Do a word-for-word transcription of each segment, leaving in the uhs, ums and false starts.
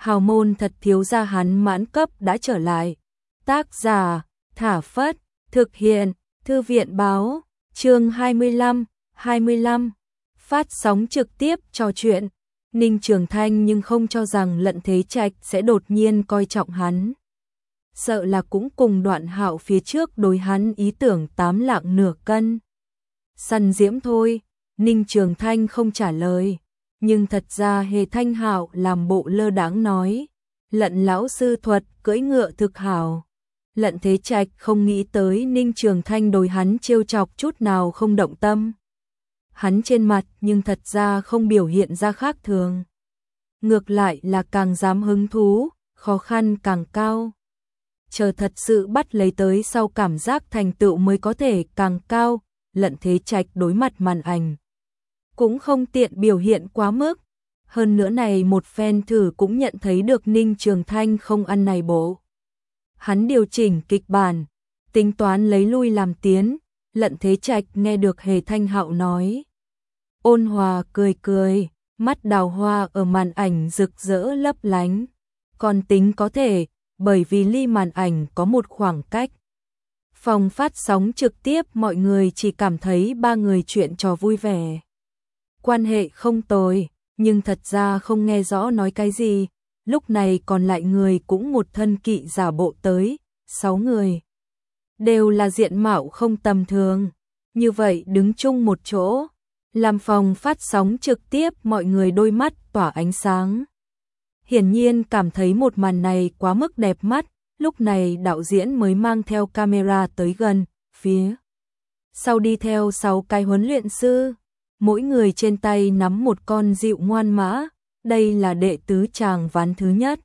hào môn thật thiếu gia hắn mãn cấp đã trở lại. Tác giả, Thả Phất, thực hiện, Thư viện báo, chương hai mươi lăm, hai mươi lăm, phát sóng trực tiếp trò chuyện. Ninh Trường Thanh nhưng không cho rằng Lận Thế Trạch sẽ đột nhiên coi trọng hắn. Sợ là cũng cùng Đoạn Hạo phía trước đối hắn ý tưởng tám lạng nửa cân. Săn diễm thôi, Ninh Trường Thanh không trả lời. Nhưng thật ra Hề Thanh Hạo làm bộ lơ đãng nói, Lận lão sư thuật cưỡi ngựa thực hảo. Lận Thế Trạch không nghĩ tới Ninh Trường Thanh đối hắn trêu chọc chút nào không động tâm. Hắn trên mặt nhưng thật ra không biểu hiện ra khác thường. Ngược lại là càng dám hứng thú, khó khăn càng cao. Chờ thật sự bắt lấy tới sau cảm giác thành tựu mới có thể càng cao. Lận Thế Trạch đối mặt màn ảnh cũng không tiện biểu hiện quá mức. Hơn nữa này một phen thử cũng nhận thấy được Ninh Trường Thanh không ăn này bộ. Hắn điều chỉnh kịch bản, tính toán lấy lui làm tiến. Lận Thế Trạch nghe được Hề Thanh Hạo nói. Ôn hòa cười cười, mắt đào hoa ở màn ảnh rực rỡ lấp lánh. Còn tính có thể, bởi vì ly màn ảnh có một khoảng cách. Phòng phát sóng trực tiếp mọi người chỉ cảm thấy ba người chuyện trò vui vẻ. Quan hệ không tồi, nhưng thật ra không nghe rõ nói cái gì. Lúc này còn lại người cũng một thân kỵ giả bộ tới, sáu người. Đều là diện mạo không tầm thường. Như vậy đứng chung một chỗ, làm phòng phát sóng trực tiếp mọi người đôi mắt tỏa ánh sáng. Hiển nhiên cảm thấy một màn này quá mức đẹp mắt. Lúc này đạo diễn mới mang theo camera tới gần, phía sau đi theo sáu cái huấn luyện sư. Mỗi người trên tay nắm một con dịu ngoan mã, đây là đệ tứ tràng ván thứ nhất.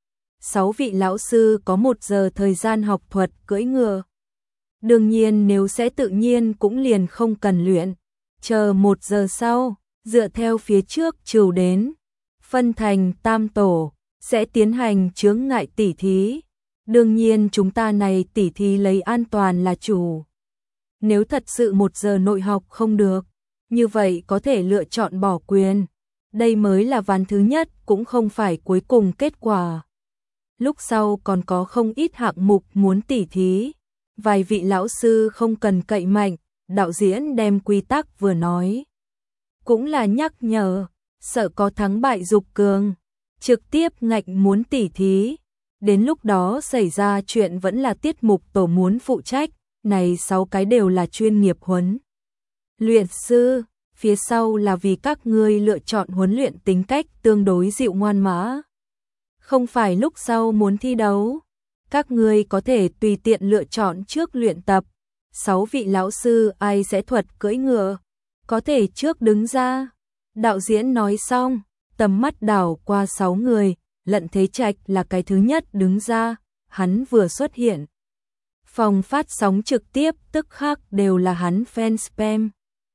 Sáu vị lão sư có một giờ thời gian học thuật cưỡi ngựa. Đương nhiên nếu sẽ tự nhiên cũng liền không cần luyện. Chờ một giờ sau, dựa theo phía trước trừ đến, phân thành tam tổ, sẽ tiến hành chướng ngại tỉ thí. Đương nhiên chúng ta này tỉ thí lấy an toàn là chủ. Nếu thật sự một giờ nội học không được, như vậy có thể lựa chọn bỏ quyền. Đây mới là ván thứ nhất, cũng không phải cuối cùng kết quả. Lúc sau còn có không ít hạng mục muốn tỉ thí. Vài vị lão sư không cần cậy mạnh, đạo diễn đem quy tắc vừa nói. Cũng là nhắc nhở, sợ có thắng bại dục cường. Trực tiếp ngạch muốn tỉ thí. Đến lúc đó xảy ra chuyện vẫn là tiết mục tổ muốn phụ trách. Này sáu cái đều là chuyên nghiệp huấn luyện sư, phía sau là vì các ngươi lựa chọn huấn luyện tính cách tương đối dịu ngoan mã. Không phải lúc sau muốn thi đấu, các ngươi có thể tùy tiện lựa chọn trước luyện tập. Sáu vị lão sư ai sẽ thuật cưỡi ngựa, có thể trước đứng ra. Đạo diễn nói xong, tầm mắt đảo qua sáu người, Lận Thế Trạch là cái thứ nhất đứng ra, hắn vừa xuất hiện. Phòng phát sóng trực tiếp tức khắc đều là hắn fan spam.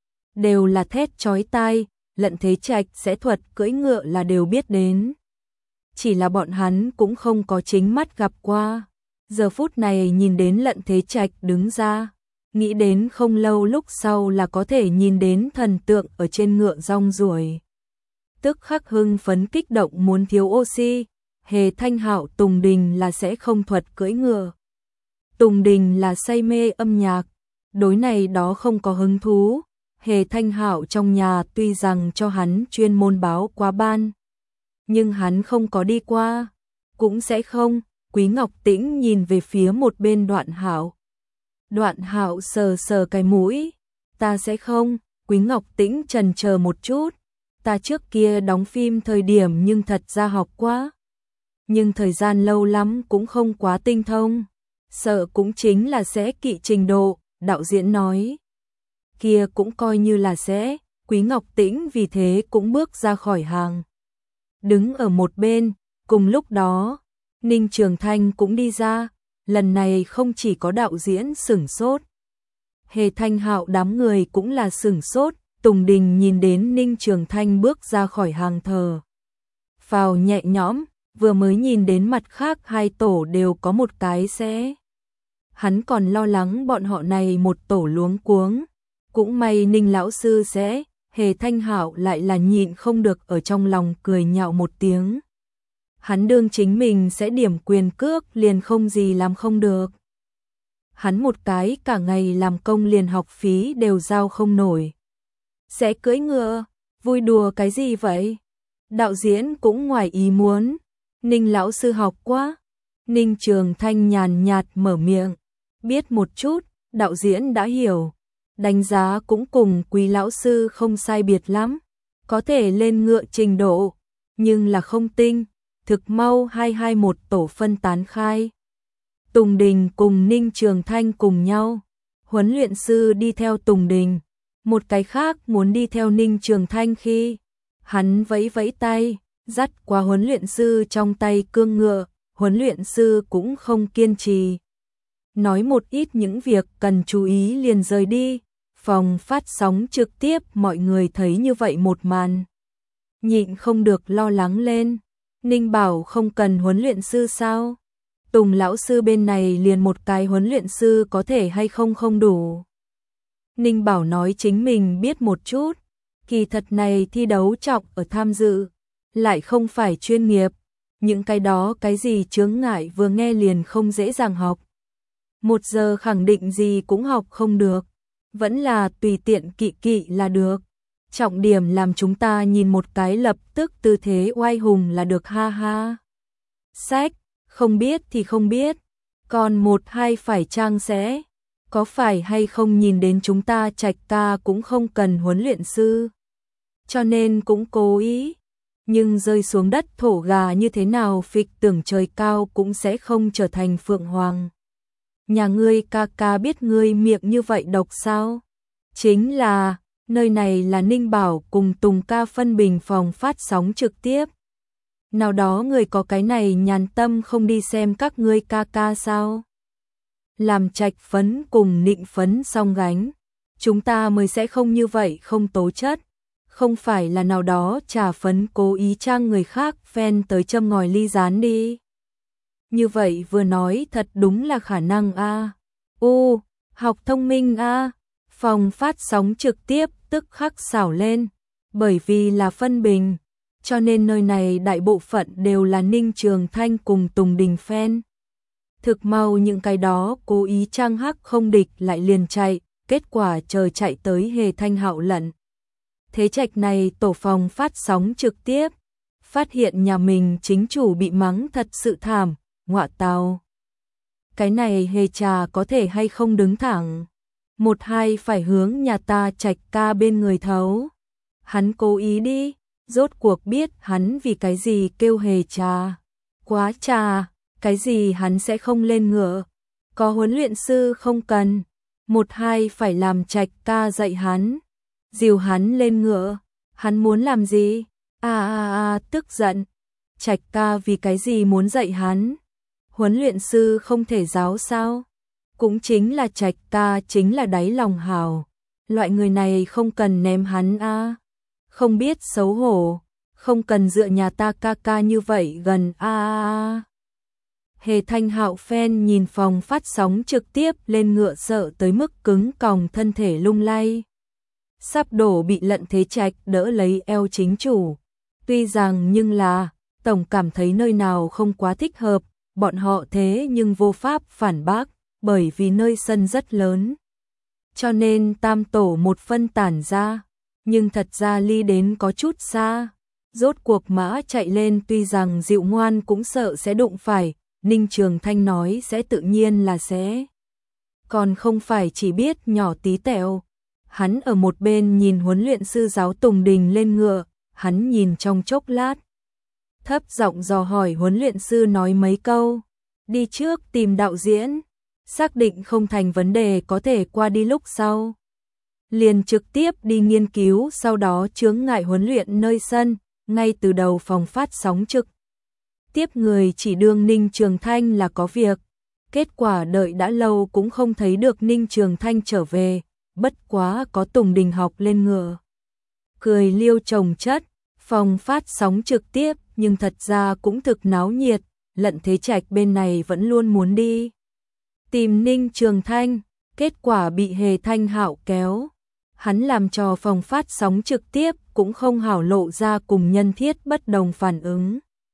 Đều là thét chói tai, Lận Thế Trạch sẽ thuật cưỡi ngựa là đều biết đến. Chỉ là bọn hắn cũng không có chính mắt gặp qua. Giờ phút này nhìn đến Lận Thế Trạch đứng ra, nghĩ đến không lâu lúc sau là có thể nhìn đến thần tượng ở trên ngựa rong ruổi. Tức khắc hưng phấn kích động muốn thiếu oxy. Hề Thanh Hạo Tùng Đình là sẽ không thuật cưỡi ngựa. Tùng Đình là say mê âm nhạc, đối này đó không có hứng thú. Hề Thanh Hạo trong nhà tuy rằng cho hắn chuyên môn báo qua ban, nhưng hắn không có đi qua, cũng sẽ không. Quý Ngọc Tĩnh nhìn về phía một bên Đoạn Hạo. Đoạn Hạo sờ sờ cái mũi, ta sẽ không. Quý Ngọc Tĩnh chần chờ một chút, ta trước kia đóng phim thời điểm nhưng thật ra học quá, nhưng thời gian lâu lắm cũng không quá tinh thông, sợ cũng chính là sẽ kỵ trình độ. Đạo diễn nói, kia cũng coi như là sẽ. Quý Ngọc Tĩnh vì thế cũng bước ra khỏi hàng, đứng ở một bên. Cùng lúc đó, Ninh Trường Thanh cũng đi ra. Lần này không chỉ có đạo diễn sửng sốt, Hề Thanh Hạo đám người cũng là sửng sốt. Tùng Đình nhìn đến Ninh Trường Thanh bước ra khỏi hàng thờ phào nhẹ nhõm, vừa mới nhìn đến mặt khác hai tổ đều có một cái sẽ. Hắn còn lo lắng bọn họ này một tổ luống cuống. Cũng may Ninh lão sư sẽ. Hề Thanh Hạo lại là nhịn không được ở trong lòng cười nhạo một tiếng. Hắn đương chính mình sẽ điểm quyền cước liền không gì làm không được. Hắn một cái cả ngày làm công liền học phí đều giao không nổi. Sẽ cưỡi ngựa, vui đùa cái gì vậy? Đạo diễn cũng ngoài ý muốn. Ninh lão sư học quá. Ninh Trường Thanh nhàn nhạt mở miệng. Biết một chút, đạo diễn đã hiểu. Đánh giá cũng cùng Quý lão sư không sai biệt lắm. Có thể lên ngựa trình độ, nhưng là không tinh. Thực mau hai hai một tổ phân tán khai. Tùng Đình cùng Ninh Trường Thanh cùng nhau. Huấn luyện sư đi theo Tùng Đình. Một cái khác muốn đi theo Ninh Trường Thanh khi hắn vẫy vẫy tay, dắt qua huấn luyện sư trong tay cương ngựa, huấn luyện sư cũng không kiên trì. Nói một ít những việc cần chú ý liền rời đi. Phòng phát sóng trực tiếp mọi người thấy như vậy một màn. Nhịn không được lo lắng lên. Ninh bảo không cần huấn luyện sư sao? Tùng lão sư bên này liền một cái huấn luyện sư có thể hay không không đủ. Ninh bảo nói chính mình biết một chút. Kỳ thật này thi đấu trọng ở tham dự. Lại không phải chuyên nghiệp. Những cái đó cái gì chướng ngại vừa nghe liền không dễ dàng học. Một giờ khẳng định gì cũng học không được. Vẫn là tùy tiện kỵ kỵ là được. Trọng điểm làm chúng ta nhìn một cái lập tức tư thế oai hùng là được ha ha. Sách, không biết thì không biết. Còn một hai phải trang sẽ. Có phải hay không nhìn đến chúng ta Trạch ca cũng không cần huấn luyện sư. Cho nên cũng cố ý. Nhưng rơi xuống đất thổ gà như thế nào phịch tưởng trời cao cũng sẽ không trở thành phượng hoàng. Nhà ngươi ca ca biết ngươi miệng như vậy độc sao? Chính là, nơi này là Ninh Bảo cùng Tùng ca phân bình phòng phát sóng trực tiếp. Nào đó người có cái này nhàn tâm không đi xem các ngươi ca ca sao? Làm Trạch phấn cùng Nịnh phấn song gánh. Chúng ta mới sẽ không như vậy không tố chất. Không phải là nào đó trà phấn cố ý trang người khác fan tới châm ngòi ly gián đi. Như vậy vừa nói thật đúng là khả năng a. U, học thông minh a. Phòng phát sóng trực tiếp tức khắc xảo lên, bởi vì là phân bình, cho nên nơi này đại bộ phận đều là Ninh Trường Thanh cùng Tùng Đình fan. Thực mau những cái đó cố ý trang hắc không địch lại liền chạy, kết quả chờ chạy tới Hề Thanh Hạo lận. Thế Trạch này tổ phòng phát sóng trực tiếp, phát hiện nhà mình chính chủ bị mắng thật sự thảm, ngọa tào. Cái này Hề trà có thể hay không đứng thẳng. Một hai phải hướng nhà ta Trạch ca bên người thấu. Hắn cố ý đi, rốt cuộc biết hắn vì cái gì kêu Hề trà. Quá trà, cái gì hắn sẽ không lên ngựa. Có huấn luyện sư không cần. Một hai phải làm Trạch ca dạy hắn. Dìu hắn lên ngựa. Hắn muốn làm gì? À à à tức giận. Trạch ca vì cái gì muốn dạy hắn? Huấn luyện sư không thể giáo sao? Cũng chính là Trạch ca chính là đáy lòng hào. Loại người này không cần ném hắn a. À. Không biết xấu hổ, không cần dựa nhà ta ca ca như vậy gần a a a. Hề Thanh Hạo fan nhìn phòng phát sóng trực tiếp lên ngựa sợ tới mức cứng còng thân thể lung lay. Sắp đổ bị Lận Thế Trạch đỡ lấy eo chính chủ. Tuy rằng nhưng là, tổng cảm thấy nơi nào không quá thích hợp, bọn họ thế nhưng vô pháp phản bác, bởi vì nơi sân rất lớn. Cho nên tam tổ một phân tản ra, nhưng thật ra ly đến có chút xa. Rốt cuộc mã chạy lên tuy rằng dịu ngoan cũng sợ sẽ đụng phải, Ninh Trường Thanh nói sẽ tự nhiên là sẽ. Còn không phải chỉ biết nhỏ tí tẹo. Hắn ở một bên nhìn huấn luyện sư giáo Tùng Đình lên ngựa, hắn nhìn trong chốc lát. Thấp giọng dò hỏi huấn luyện sư nói mấy câu. Đi trước tìm đạo diễn. Xác định không thành vấn đề có thể qua đi lúc sau. Liền trực tiếp đi nghiên cứu sau đó chướng ngại huấn luyện nơi sân, ngay từ đầu phòng phát sóng trực. Tiếp người chỉ đương Ninh Trường Thanh là có việc. Kết quả đợi đã lâu cũng không thấy được Ninh Trường Thanh trở về, bất quá có Tùng Đình học lên ngựa. Cười liêu chồng chất, phòng phát sóng trực tiếp nhưng thật ra cũng thực náo nhiệt, Lận Thế Trạch bên này vẫn luôn muốn đi. Tìm Ninh Trường Thanh, kết quả bị Hề Thanh Hạo kéo. Hắn làm cho phòng phát sóng trực tiếp cũng không hảo lộ ra cùng nhân thiết bất đồng phản ứng.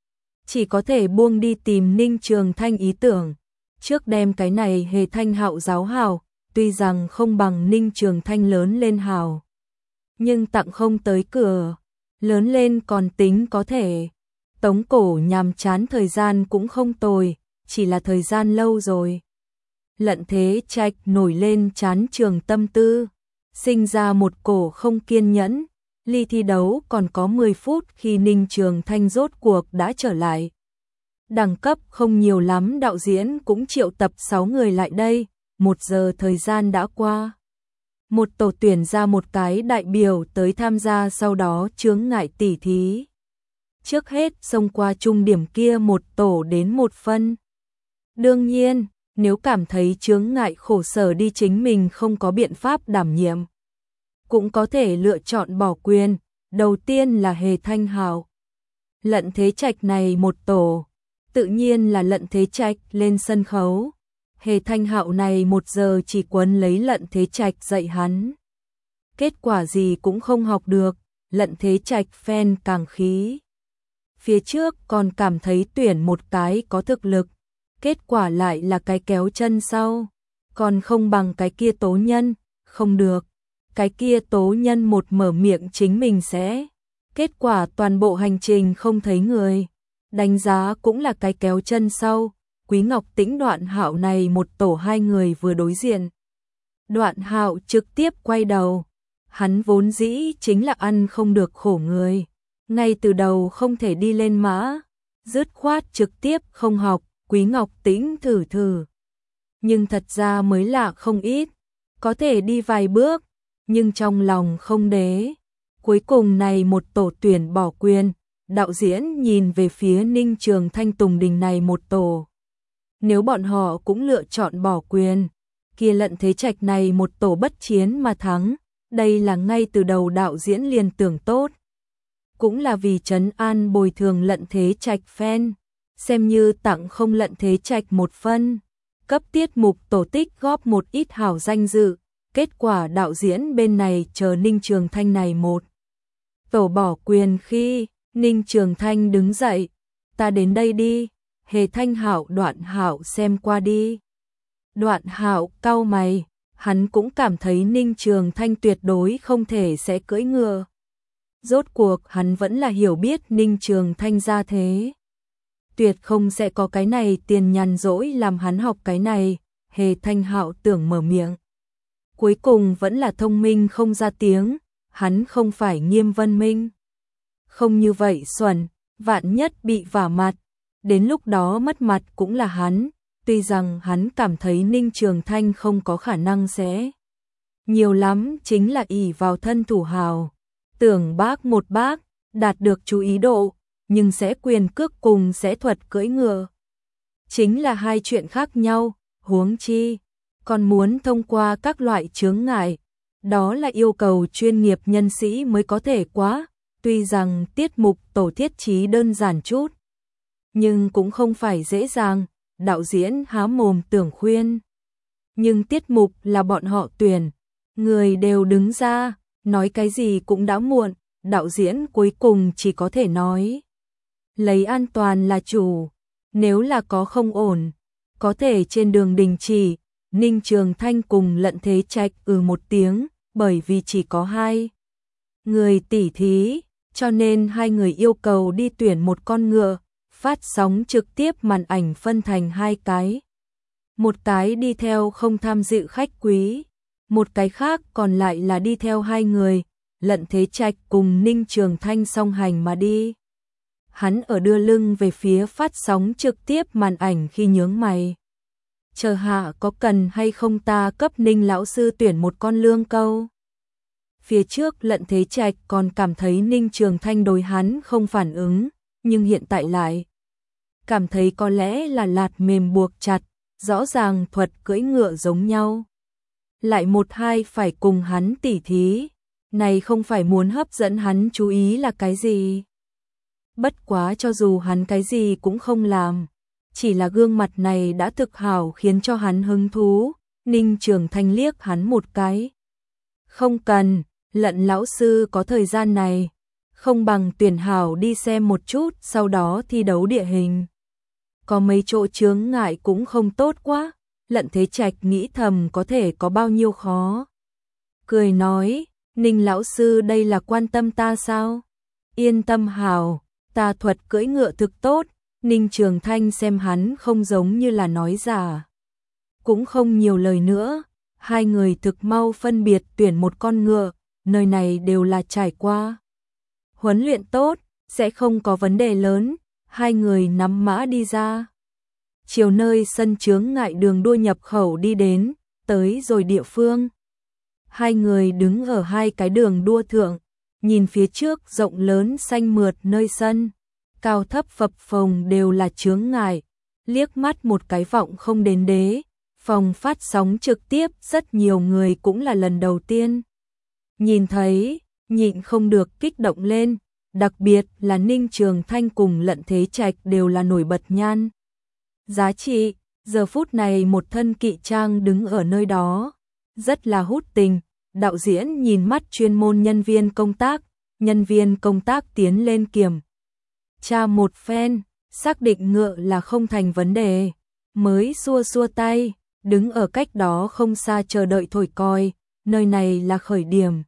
chỉ có thể buông đi tìm Ninh Trường Thanh ý tưởng. Trước đem cái này Hề Thanh Hạo giáo hào, tuy rằng không bằng Ninh Trường Thanh lớn lên hào, nhưng tặng không tới cửa, lớn lên còn tính có thể. Tống Cổ nhàm chán thời gian cũng không tồi, chỉ là thời gian lâu rồi. Lận Thế Trạch nổi lên chán trường tâm tư, sinh ra một cổ không kiên nhẫn, ly thi đấu còn có mười phút khi Ninh Trường Thanh rốt cuộc đã trở lại. Đẳng cấp không nhiều lắm, đạo diễn cũng triệu tập sáu người lại đây, một giờ thời gian đã qua. Một tổ tuyển ra một cái đại biểu tới tham gia, sau đó chướng ngại tỉ thí. Trước hết xông qua trung điểm kia một tổ đến một phân. Đương nhiên, nếu cảm thấy chướng ngại khổ sở đi chính mình không có biện pháp đảm nhiệm, cũng có thể lựa chọn bỏ quyền. Đầu tiên là Hề Thanh Hạo. Lận Thế Trạch này một tổ, tự nhiên là Lận Thế Trạch lên sân khấu. Hề Thanh Hạo này một giờ chỉ quấn lấy Lận Thế Trạch dạy hắn. Kết quả gì cũng không học được, Lận Thế Trạch phen càng khí. Phía trước còn cảm thấy tuyển một cái có thực lực, kết quả lại là cái kéo chân sau, còn không bằng cái kia Tố Nhân, không được. Cái kia Tố Nhân một mở miệng chính mình sẽ, kết quả toàn bộ hành trình không thấy người. Đánh giá cũng là cái kéo chân sau. Quý Ngọc Tĩnh Đoạn Hạo này một tổ hai người vừa đối diện. Đoạn Hạo trực tiếp quay đầu, hắn vốn dĩ chính là ăn không được khổ người, ngay từ đầu không thể đi lên mã, dứt khoát trực tiếp không học. Quý Ngọc Tĩnh thử thử, nhưng thật ra mới lạ không ít, có thể đi vài bước, nhưng trong lòng không đế. Cuối cùng này một tổ tuyển bỏ quyền, đạo diễn nhìn về phía Ninh Trường Thanh Tùng Đình này một tổ. Nếu bọn họ cũng lựa chọn bỏ quyền, kia Lận Thế Trạch này một tổ bất chiến mà thắng, đây là ngay từ đầu đạo diễn liền tưởng tốt. Cũng là vì trấn an bồi thường Lận Thế Trạch fan, xem như tặng không Lận Thế Trạch một phân, cấp tiết mục tổ tích góp một ít hảo danh dự. Kết quả đạo diễn bên này chờ Ninh Trường Thanh này một tổ bỏ quyền khi Ninh Trường Thanh đứng dậy, ta đến đây đi. Hề Thanh Hạo Đoạn Hạo xem qua đi. Đoạn Hạo cau mày, hắn cũng cảm thấy Ninh Trường Thanh tuyệt đối không thể sẽ cưỡi ngựa. Rốt cuộc hắn vẫn là hiểu biết Ninh Trường Thanh ra thế, tuyệt không sẽ có cái này tiền nhàn rỗi làm hắn học cái này. Hề Thanh Hạo tưởng mở miệng, cuối cùng vẫn là thông minh không ra tiếng. Hắn không phải Nghiêm Vân Minh, không như vậy xuẩn, vạn nhất bị vả mặt, đến lúc đó mất mặt cũng là hắn. Tuy rằng hắn cảm thấy Ninh Trường Thanh không có khả năng sẽ nhiều lắm, chính là ỷ vào thân thủ hào, tưởng bác một bác, đạt được chú ý độ, nhưng sẽ quyền cước cùng sẽ thuật cưỡi ngựa, chính là hai chuyện khác nhau. Huống chi còn muốn thông qua các loại chướng ngại, đó là yêu cầu chuyên nghiệp nhân sĩ mới có thể quá. Tuy rằng tiết mục tổ thiết trí đơn giản chút, nhưng cũng không phải dễ dàng. Đạo diễn há mồm tưởng khuyên, nhưng tiết mục là bọn họ tuyển, người đều đứng ra, nói cái gì cũng đã muộn. Đạo diễn cuối cùng chỉ có thể nói, lấy an toàn là chủ, nếu là có không ổn, có thể trên đường đình chỉ. Ninh Trường Thanh cùng Lận Thế Trạch ừ một tiếng, bởi vì chỉ có hai người tỉ thí, cho nên hai người yêu cầu đi tuyển một con ngựa. Phát sóng trực tiếp màn ảnh phân thành hai cái, một cái đi theo không tham dự khách quý, một cái khác còn lại là đi theo hai người. Lận Thế Trạch cùng Ninh Trường Thanh song hành mà đi. Hắn ở đưa lưng về phía phát sóng trực tiếp màn ảnh khi nhướng mày, chờ hạ có cần hay không ta cấp Ninh lão sư tuyển một con lương câu. Phía trước Lận Thế Trạch còn cảm thấy Ninh Trường Thanh đối hắn không phản ứng, nhưng hiện tại lại cảm thấy có lẽ là lạt mềm buộc chặt, rõ ràng thuật cưỡi ngựa giống nhau, lại một hai phải cùng hắn tỉ thí, này không phải muốn hấp dẫn hắn chú ý là cái gì. Bất quá cho dù hắn cái gì cũng không làm, chỉ là gương mặt này đã thực hảo khiến cho hắn hứng thú. Ninh Trường Thanh liếc hắn một cái, không cần, Lận lão sư có thời gian này, không bằng tuyển hảo đi xem một chút, sau đó thi đấu địa hình. Có mấy chỗ chướng ngại cũng không tốt quá, Lận Thế Trạch nghĩ thầm có thể có bao nhiêu khó. Cười nói, Ninh lão sư đây là quan tâm ta sao? Yên tâm hảo, ta thuật cưỡi ngựa thực tốt. Ninh Trường Thanh xem hắn không giống như là nói giả. Cũng không nhiều lời nữa, hai người thực mau phân biệt tuyển một con ngựa, nơi này đều là trải qua huấn luyện tốt, sẽ không có vấn đề lớn, hai người nắm mã đi ra. Chiều nơi sân chướng ngại đường đua nhập khẩu đi đến, tới rồi địa phương. Hai người đứng ở hai cái đường đua thượng, nhìn phía trước rộng lớn xanh mượt nơi sân, cao thấp phập phồng đều là chướng ngại, liếc mắt một cái vọng không đến đế. Phòng phát sóng trực tiếp rất nhiều người cũng là lần đầu tiên nhìn thấy, nhịn không được kích động lên, đặc biệt là Ninh Trường Thanh cùng Lận Thế Trạch đều là nổi bật nhan. Giá trị, giờ phút này một thân kỵ trang đứng ở nơi đó, rất là hút tình, đạo diễn nhìn mắt chuyên môn nhân viên công tác, nhân viên công tác tiến lên kiểm tra một phen, xác định ngựa là không thành vấn đề, mới xua xua tay. Đứng ở cách đó không xa chờ đợi thổi còi, nơi này là khởi điểm.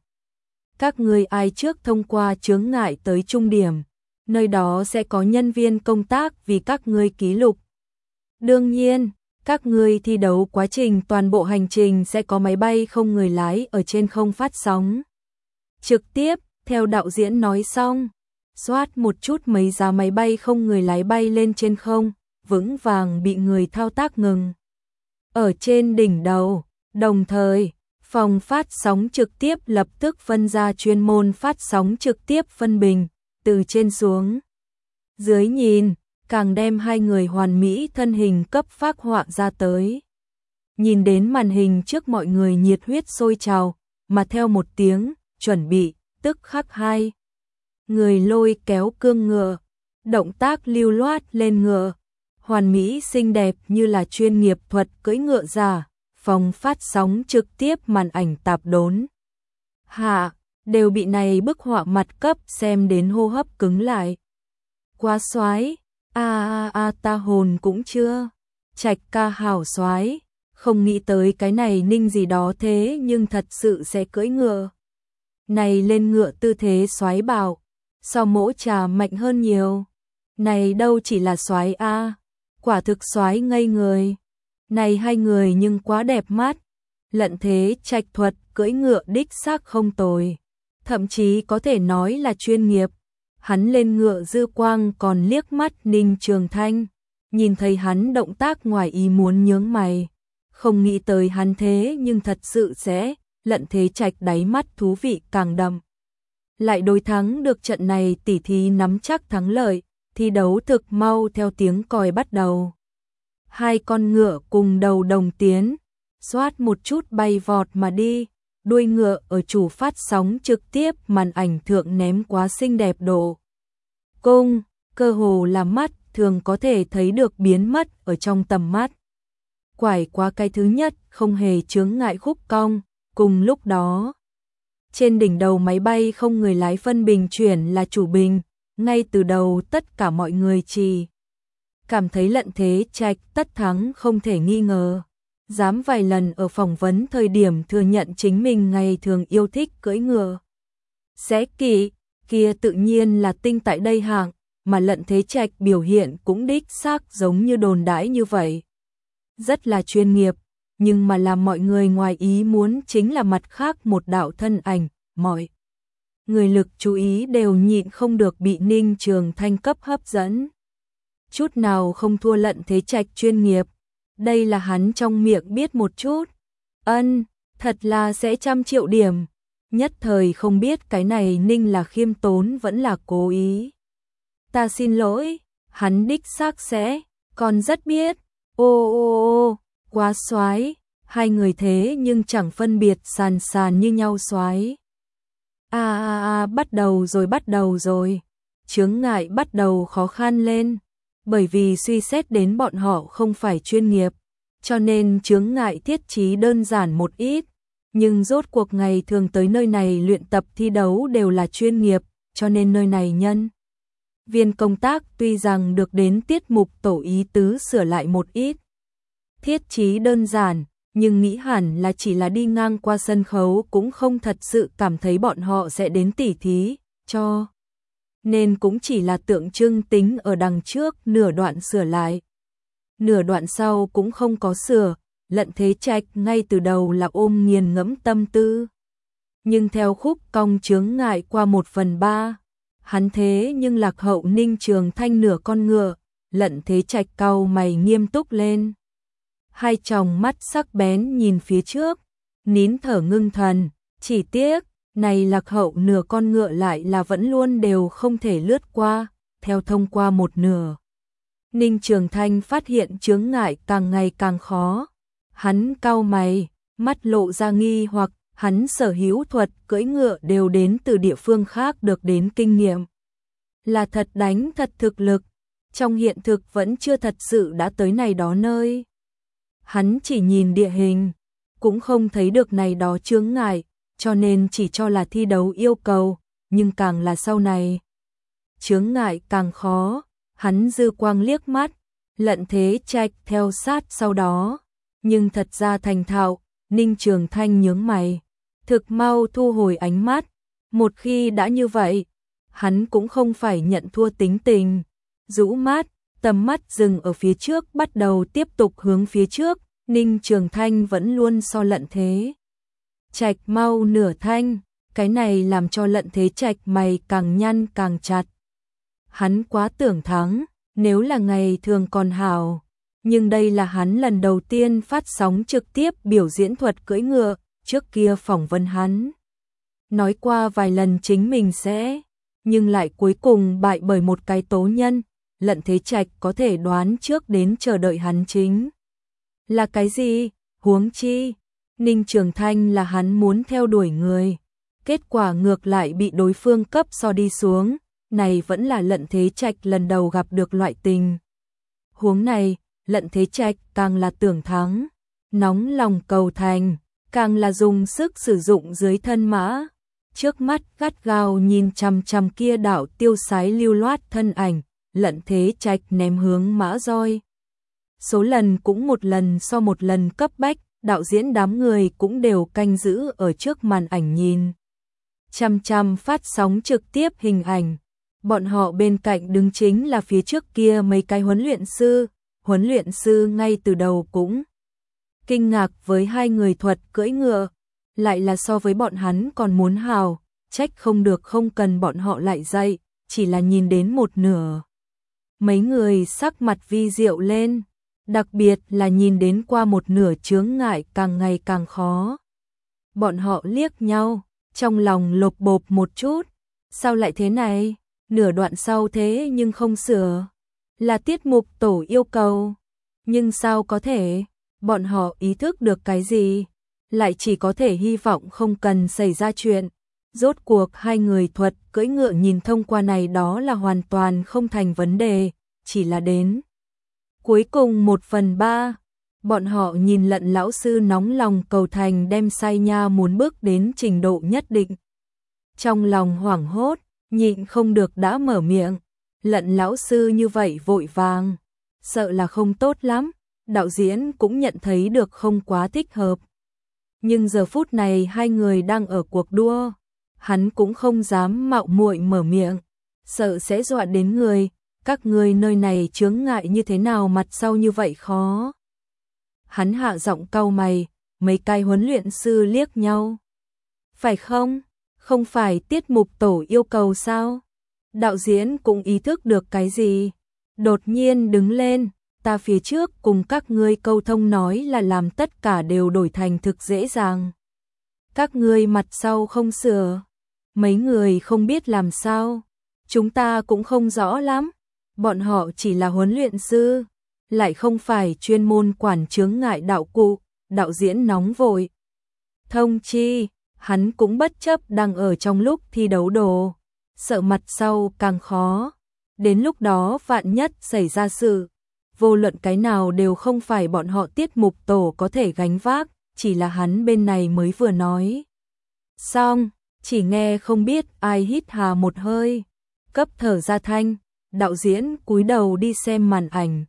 Các người ai trước thông qua chướng ngại tới trung điểm, nơi đó sẽ có nhân viên công tác vì các ngươi ký lục. Đương nhiên, các ngươi thi đấu quá trình toàn bộ hành trình sẽ có máy bay không người lái ở trên không phát sóng. Trực tiếp, theo đạo diễn nói xong, xoát một chút mấy giá máy bay không người lái bay lên trên không, vững vàng bị người thao tác ngừng. Ở trên đỉnh đầu, đồng thời, phòng phát sóng trực tiếp lập tức phân ra chuyên môn phát sóng trực tiếp phân bình, từ trên xuống. Dưới nhìn, càng đem hai người hoàn mỹ thân hình cấp phác họa ra tới. Nhìn đến màn hình trước mọi người nhiệt huyết sôi trào, mà theo một tiếng, chuẩn bị, tức khắc hai. Người lôi kéo cương ngựa, động tác lưu loát lên ngựa. Hoàn mỹ xinh đẹp như là chuyên nghiệp thuật cưỡi ngựa giả, phòng phát sóng trực tiếp màn ảnh tạp đốn. Hạ, đều bị này bức họa mặt cấp xem đến hô hấp cứng lại. Quá xoái, a a a ta hồn cũng chưa. Trạch ca hảo xoái, không nghĩ tới cái này Ninh gì đó thế nhưng thật sự sẽ cưỡi ngựa. Này lên ngựa tư thế xoái bảo, so mỗ trà mạnh hơn nhiều. Này đâu chỉ là xoái a. Quả thực xoái ngây người. Này hai người nhưng quá đẹp mắt. Lận Thế Trạch thuật cưỡi ngựa đích xác không tồi, thậm chí có thể nói là chuyên nghiệp. Hắn lên ngựa dư quang còn liếc mắt Ninh Trường Thanh, nhìn thấy hắn động tác ngoài ý muốn nhướng mày, không nghĩ tới hắn thế nhưng thật sự sẽ. Lận Thế Trạch đáy mắt thú vị càng đậm. Lại đối thắng được trận này tỉ thí nắm chắc thắng lợi. Thi đấu thực mau theo tiếng còi bắt đầu. Hai con ngựa cùng đầu đồng tiến, xoát một chút bay vọt mà đi, đuôi ngựa ở chủ phát sóng trực tiếp màn ảnh thượng ném quá xinh đẹp độ. Cung, cơ hồ là mắt thường có thể thấy được biến mất ở trong tầm mắt. Quải qua cái thứ nhất không hề chướng ngại khúc cong, cùng lúc đó. Trên đỉnh đầu máy bay không người lái phân bình chuyển là chủ bình. Ngay từ đầu tất cả mọi người chỉ cảm thấy Lận Thế Trạch tất thắng không thể nghi ngờ. Dám vài lần ở phỏng vấn thời điểm thừa nhận chính mình ngày thường yêu thích cưỡi ngựa. Sẽ kỵ, kia tự nhiên là tinh tại đây hạng, mà Lận Thế Trạch biểu hiện cũng đích xác giống như đồn đãi như vậy. Rất là chuyên nghiệp, nhưng mà làm mọi người ngoài ý muốn chính là mặt khác một đạo thân ảnh, mọi người lực chú ý đều nhịn không được bị Ninh Trường Thanh cấp hấp dẫn. Chút nào không thua Lận Thế Trạch chuyên nghiệp, đây là hắn trong miệng biết một chút. Ân, thật là sẽ trăm triệu điểm. Nhất thời không biết cái này Ninh là khiêm tốn vẫn là cố ý. Ta xin lỗi, hắn đích xác sẽ, còn rất biết. Ô ô ô, quá xoái, hai người thế nhưng chẳng phân biệt sàn sàn như nhau xoái. A a a bắt đầu rồi bắt đầu rồi. Chướng ngại bắt đầu khó khăn lên, bởi vì suy xét đến bọn họ không phải chuyên nghiệp, cho nên chướng ngại thiết trí đơn giản một ít, nhưng rốt cuộc ngày thường tới nơi này luyện tập thi đấu đều là chuyên nghiệp, cho nên nơi này nhân viên công tác tuy rằng được đến tiết mục tổ ý tứ sửa lại một ít thiết chí đơn giản, nhưng nghĩ hẳn là chỉ là đi ngang qua sân khấu cũng không thật sự cảm thấy bọn họ sẽ đến tỉ thí, cho nên cũng chỉ là tượng trưng tính ở đằng trước nửa đoạn sửa lại. Nửa đoạn sau cũng không có sửa, Lận Thế Trạch ngay từ đầu là ôm nghiền ngẫm tâm tư. Nhưng theo khúc cong chướng ngại qua một phần ba, hắn thế nhưng lạc hậu Ninh Trường Thanh nửa con ngựa, Lận Thế Trạch cau mày nghiêm túc lên. Hai tròng mắt sắc bén nhìn phía trước, nín thở ngưng thần, chỉ tiếc, này lạc hậu nửa con ngựa lại là vẫn luôn đều không thể lướt qua, theo thông qua một nửa. Ninh Trường Thanh phát hiện chướng ngại càng ngày càng khó. Hắn cau mày, mắt lộ ra nghi hoặc, hắn sở hữu thuật cưỡi ngựa đều đến từ địa phương khác được đến kinh nghiệm. Là thật đánh thật thực lực, trong hiện thực vẫn chưa thật sự đã tới này đó nơi. Hắn chỉ nhìn địa hình, cũng không thấy được này đó chướng ngại, cho nên chỉ cho là thi đấu yêu cầu, nhưng càng là sau này. Chướng ngại càng khó, hắn dư quang liếc mắt, Lận Thế Trạch theo sát sau đó. Nhưng thật ra thành thạo, Ninh Trường Thanh nhướng mày, thực mau thu hồi ánh mắt, một khi đã như vậy, hắn cũng không phải nhận thua tính tình, rũ mắt, tầm mắt dừng ở phía trước bắt đầu tiếp tục hướng phía trước, Ninh Trường Thanh vẫn luôn so Lận Thế Trạch mau nửa thanh, cái này làm cho Lận Thế Trạch mày càng nhăn càng chặt. Hắn quá tưởng thắng, nếu là ngày thường còn hảo. Nhưng đây là hắn lần đầu tiên phát sóng trực tiếp biểu diễn thuật cưỡi ngựa, trước kia phỏng vấn hắn. Nói qua vài lần chính mình sẽ, nhưng lại cuối cùng bại bởi một cái tố nhân, Lận Thế Trạch có thể đoán trước đến chờ đợi hắn chính. Là cái gì? Huống chi, Ninh Trường Thanh là hắn muốn theo đuổi người. Kết quả ngược lại bị đối phương cấp so đi xuống, này vẫn là Lận Thế Trạch lần đầu gặp được loại tình. Huống này, Lận Thế Trạch càng là tưởng thắng, nóng lòng cầu thành, càng là dùng sức sử dụng dưới thân mã. Trước mắt gắt gao nhìn chằm chằm kia đạo tiêu sái lưu loát thân ảnh, Lận Thế Trạch ném hướng mã roi. Số lần cũng một lần so một lần cấp bách, đạo diễn đám người cũng đều canh giữ ở trước màn ảnh nhìn. Chằm chằm phát sóng trực tiếp hình ảnh, bọn họ bên cạnh đứng chính là phía trước kia mấy cái huấn luyện sư. Huấn luyện sư ngay từ đầu cũng kinh ngạc với hai người thuật cưỡi ngựa, lại là so với bọn hắn còn muốn hào, trách không được không cần bọn họ lại dạy, chỉ là nhìn đến một nửa. Mấy người sắc mặt vi diệu lên, đặc biệt là nhìn đến qua một nửa chướng ngại càng ngày càng khó. Bọn họ liếc nhau, trong lòng lột bột một chút, sao lại thế này, nửa đoạn sau thế nhưng không sửa. Là tiết mục tổ yêu cầu, nhưng sao có thể, bọn họ ý thức được cái gì, lại chỉ có thể hy vọng không cần xảy ra chuyện. Rốt cuộc hai người thuật cưỡi ngựa nhìn thông qua này đó là hoàn toàn không thành vấn đề, chỉ là đến. Cuối cùng một phần ba, bọn họ nhìn Lận lão sư nóng lòng cầu thành đem say nha muốn bước đến trình độ nhất định. Trong lòng hoảng hốt, nhịn không được đã mở miệng. Lận lão sư như vậy vội vàng, sợ là không tốt lắm, đạo diễn cũng nhận thấy được không quá thích hợp. Nhưng giờ phút này hai người đang ở cuộc đua, hắn cũng không dám mạo muội mở miệng, sợ sẽ dọa đến người, các người nơi này chướng ngại như thế nào mặt sau như vậy khó. Hắn hạ giọng cau mày, mấy cái huấn luyện sư liếc nhau. Phải không? Không phải tiết mục tổ yêu cầu sao? Đạo diễn cũng ý thức được cái gì, đột nhiên đứng lên, ta phía trước cùng các ngươi câu thông nói là làm tất cả đều đổi thành thực dễ dàng. Các ngươi mặt sau không sửa, mấy người không biết làm sao, chúng ta cũng không rõ lắm, bọn họ chỉ là huấn luyện sư, lại không phải chuyên môn quản chướng ngại đạo cụ, đạo diễn nóng vội. Thông chi, hắn cũng bất chấp đang ở trong lúc thi đấu đồ. Sợ mặt sau càng khó, đến lúc đó vạn nhất xảy ra sự, vô luận cái nào đều không phải bọn họ tiết mục tổ có thể gánh vác, chỉ là hắn bên này mới vừa nói. Xong, chỉ nghe không biết ai hít hà một hơi, cấp thở ra thanh, đạo diễn cúi đầu đi xem màn ảnh.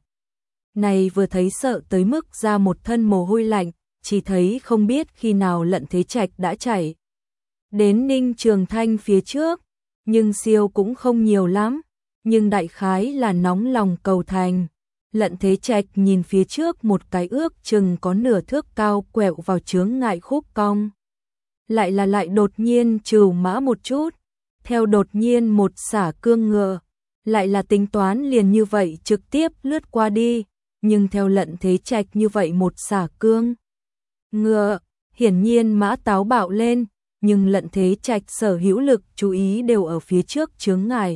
Này vừa thấy sợ tới mức ra một thân mồ hôi lạnh, chỉ thấy không biết khi nào Lận Thế Trạch đã chạy đến Ninh Trường Thanh phía trước, nhưng siêu cũng không nhiều lắm, nhưng đại khái là nóng lòng cầu thành. Lận Thế Trạch nhìn phía trước một cái ước chừng có nửa thước cao quẹo vào chướng ngại khúc cong. Lại là lại đột nhiên trừ mã một chút, theo đột nhiên một xả cương ngựa, lại là tính toán liền như vậy trực tiếp lướt qua đi, nhưng theo Lận Thế Trạch như vậy một xả cương ngựa, hiển nhiên mã táo bạo lên, nhưng Lận Thế Trạch sở hữu lực chú ý đều ở phía trước chướng ngại.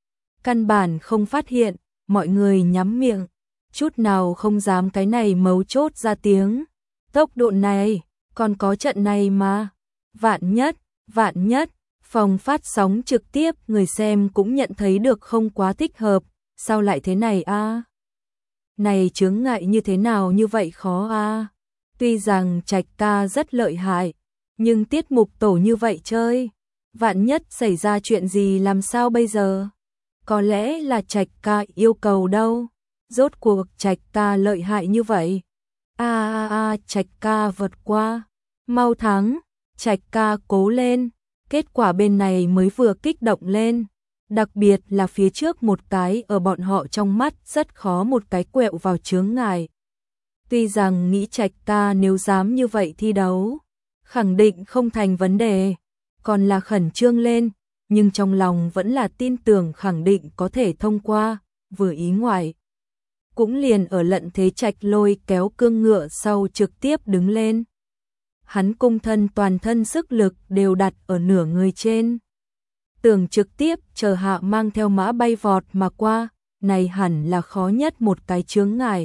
Căn bản không phát hiện, mọi người nhắm miệng, chút nào không dám cái này mấu chốt ra tiếng. Tốc độ này, còn có trận này mà. Vạn nhất, vạn nhất, phòng phát sóng trực tiếp người xem cũng nhận thấy được không quá thích hợp, sao lại thế này a? À? Này chướng ngại như thế nào như vậy khó a? À? Tuy rằng Trạch ca rất lợi hại, nhưng tiết mục tổ như vậy chơi, vạn nhất xảy ra chuyện gì làm sao bây giờ? Có lẽ là Trạch ca yêu cầu đâu, rốt cuộc Trạch ca lợi hại như vậy. A a a, Trạch ca vượt qua, mau thắng, Trạch ca cố lên. Kết quả bên này mới vừa kích động lên, đặc biệt là phía trước một cái ở bọn họ trong mắt rất khó một cái quẹo vào chướng ngại. Tuy rằng nghĩ Trạch ca nếu dám như vậy thi đấu, khẳng định không thành vấn đề, còn là khẩn trương lên, nhưng trong lòng vẫn là tin tưởng khẳng định có thể thông qua, vừa ý ngoại. Cũng liền ở Lận Thế Trạch lôi kéo cương ngựa sau trực tiếp đứng lên. Hắn cung thân toàn thân sức lực đều đặt ở nửa người trên. Tưởng trực tiếp chờ hạ mang theo mã bay vọt mà qua, này hẳn là khó nhất một cái chướng ngại.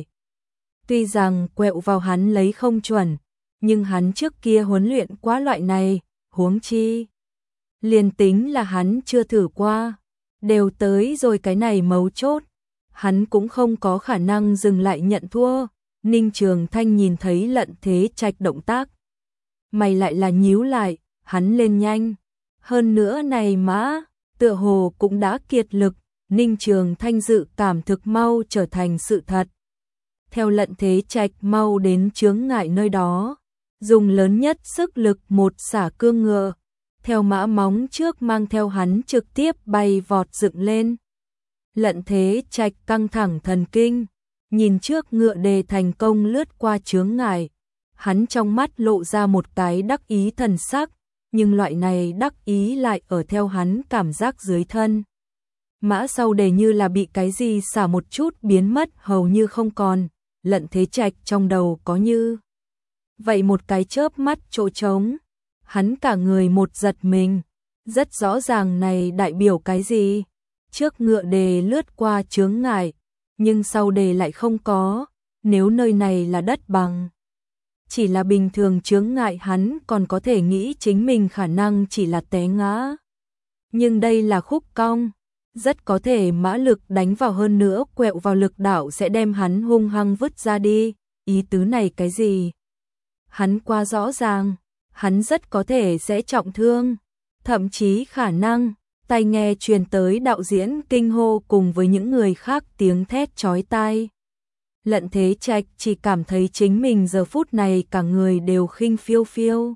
Tuy rằng quẹo vào hắn lấy không chuẩn, nhưng hắn trước kia huấn luyện quá loại này, huống chi. Liền tính là hắn chưa thử qua, đều tới rồi cái này mấu chốt, hắn cũng không có khả năng dừng lại nhận thua. Ninh Trường Thanh nhìn thấy Lận Thế Trạch động tác, mày lại là nhíu lại, hắn lên nhanh. Hơn nữa này mã, tựa hồ cũng đã kiệt lực, Ninh Trường Thanh dự cảm thực mau trở thành sự thật. Theo Lận Thế Trạch mau đến chướng ngại nơi đó, dùng lớn nhất sức lực một xả cương ngựa, theo mã móng trước mang theo hắn trực tiếp bay vọt dựng lên. Lận Thế Trạch căng thẳng thần kinh, nhìn trước ngựa đề thành công lướt qua chướng ngại, hắn trong mắt lộ ra một cái đắc ý thần sắc, nhưng loại này đắc ý lại ở theo hắn cảm giác dưới thân. Mã sau đề như là bị cái gì xả một chút biến mất hầu như không còn, Lận Thế Trạch trong đầu có như vậy một cái chớp mắt chỗ trống, hắn cả người một giật mình, rất rõ ràng này đại biểu cái gì. Trước ngựa đề lướt qua chướng ngại, nhưng sau đề lại không có, nếu nơi này là đất bằng. Chỉ là bình thường chướng ngại hắn còn có thể nghĩ chính mình khả năng chỉ là té ngã. Nhưng đây là khúc cong, rất có thể mã lực đánh vào hơn nữa quẹo vào lực đạo sẽ đem hắn hung hăng vứt ra đi, ý tứ này cái gì? Hắn qua rõ ràng, hắn rất có thể sẽ trọng thương, thậm chí khả năng. Tai nghe truyền tới đạo diễn kinh hô cùng với những người khác tiếng thét chói tai. Lận Thế Trạch chỉ cảm thấy chính mình giờ phút này cả người đều khinh phiêu phiêu.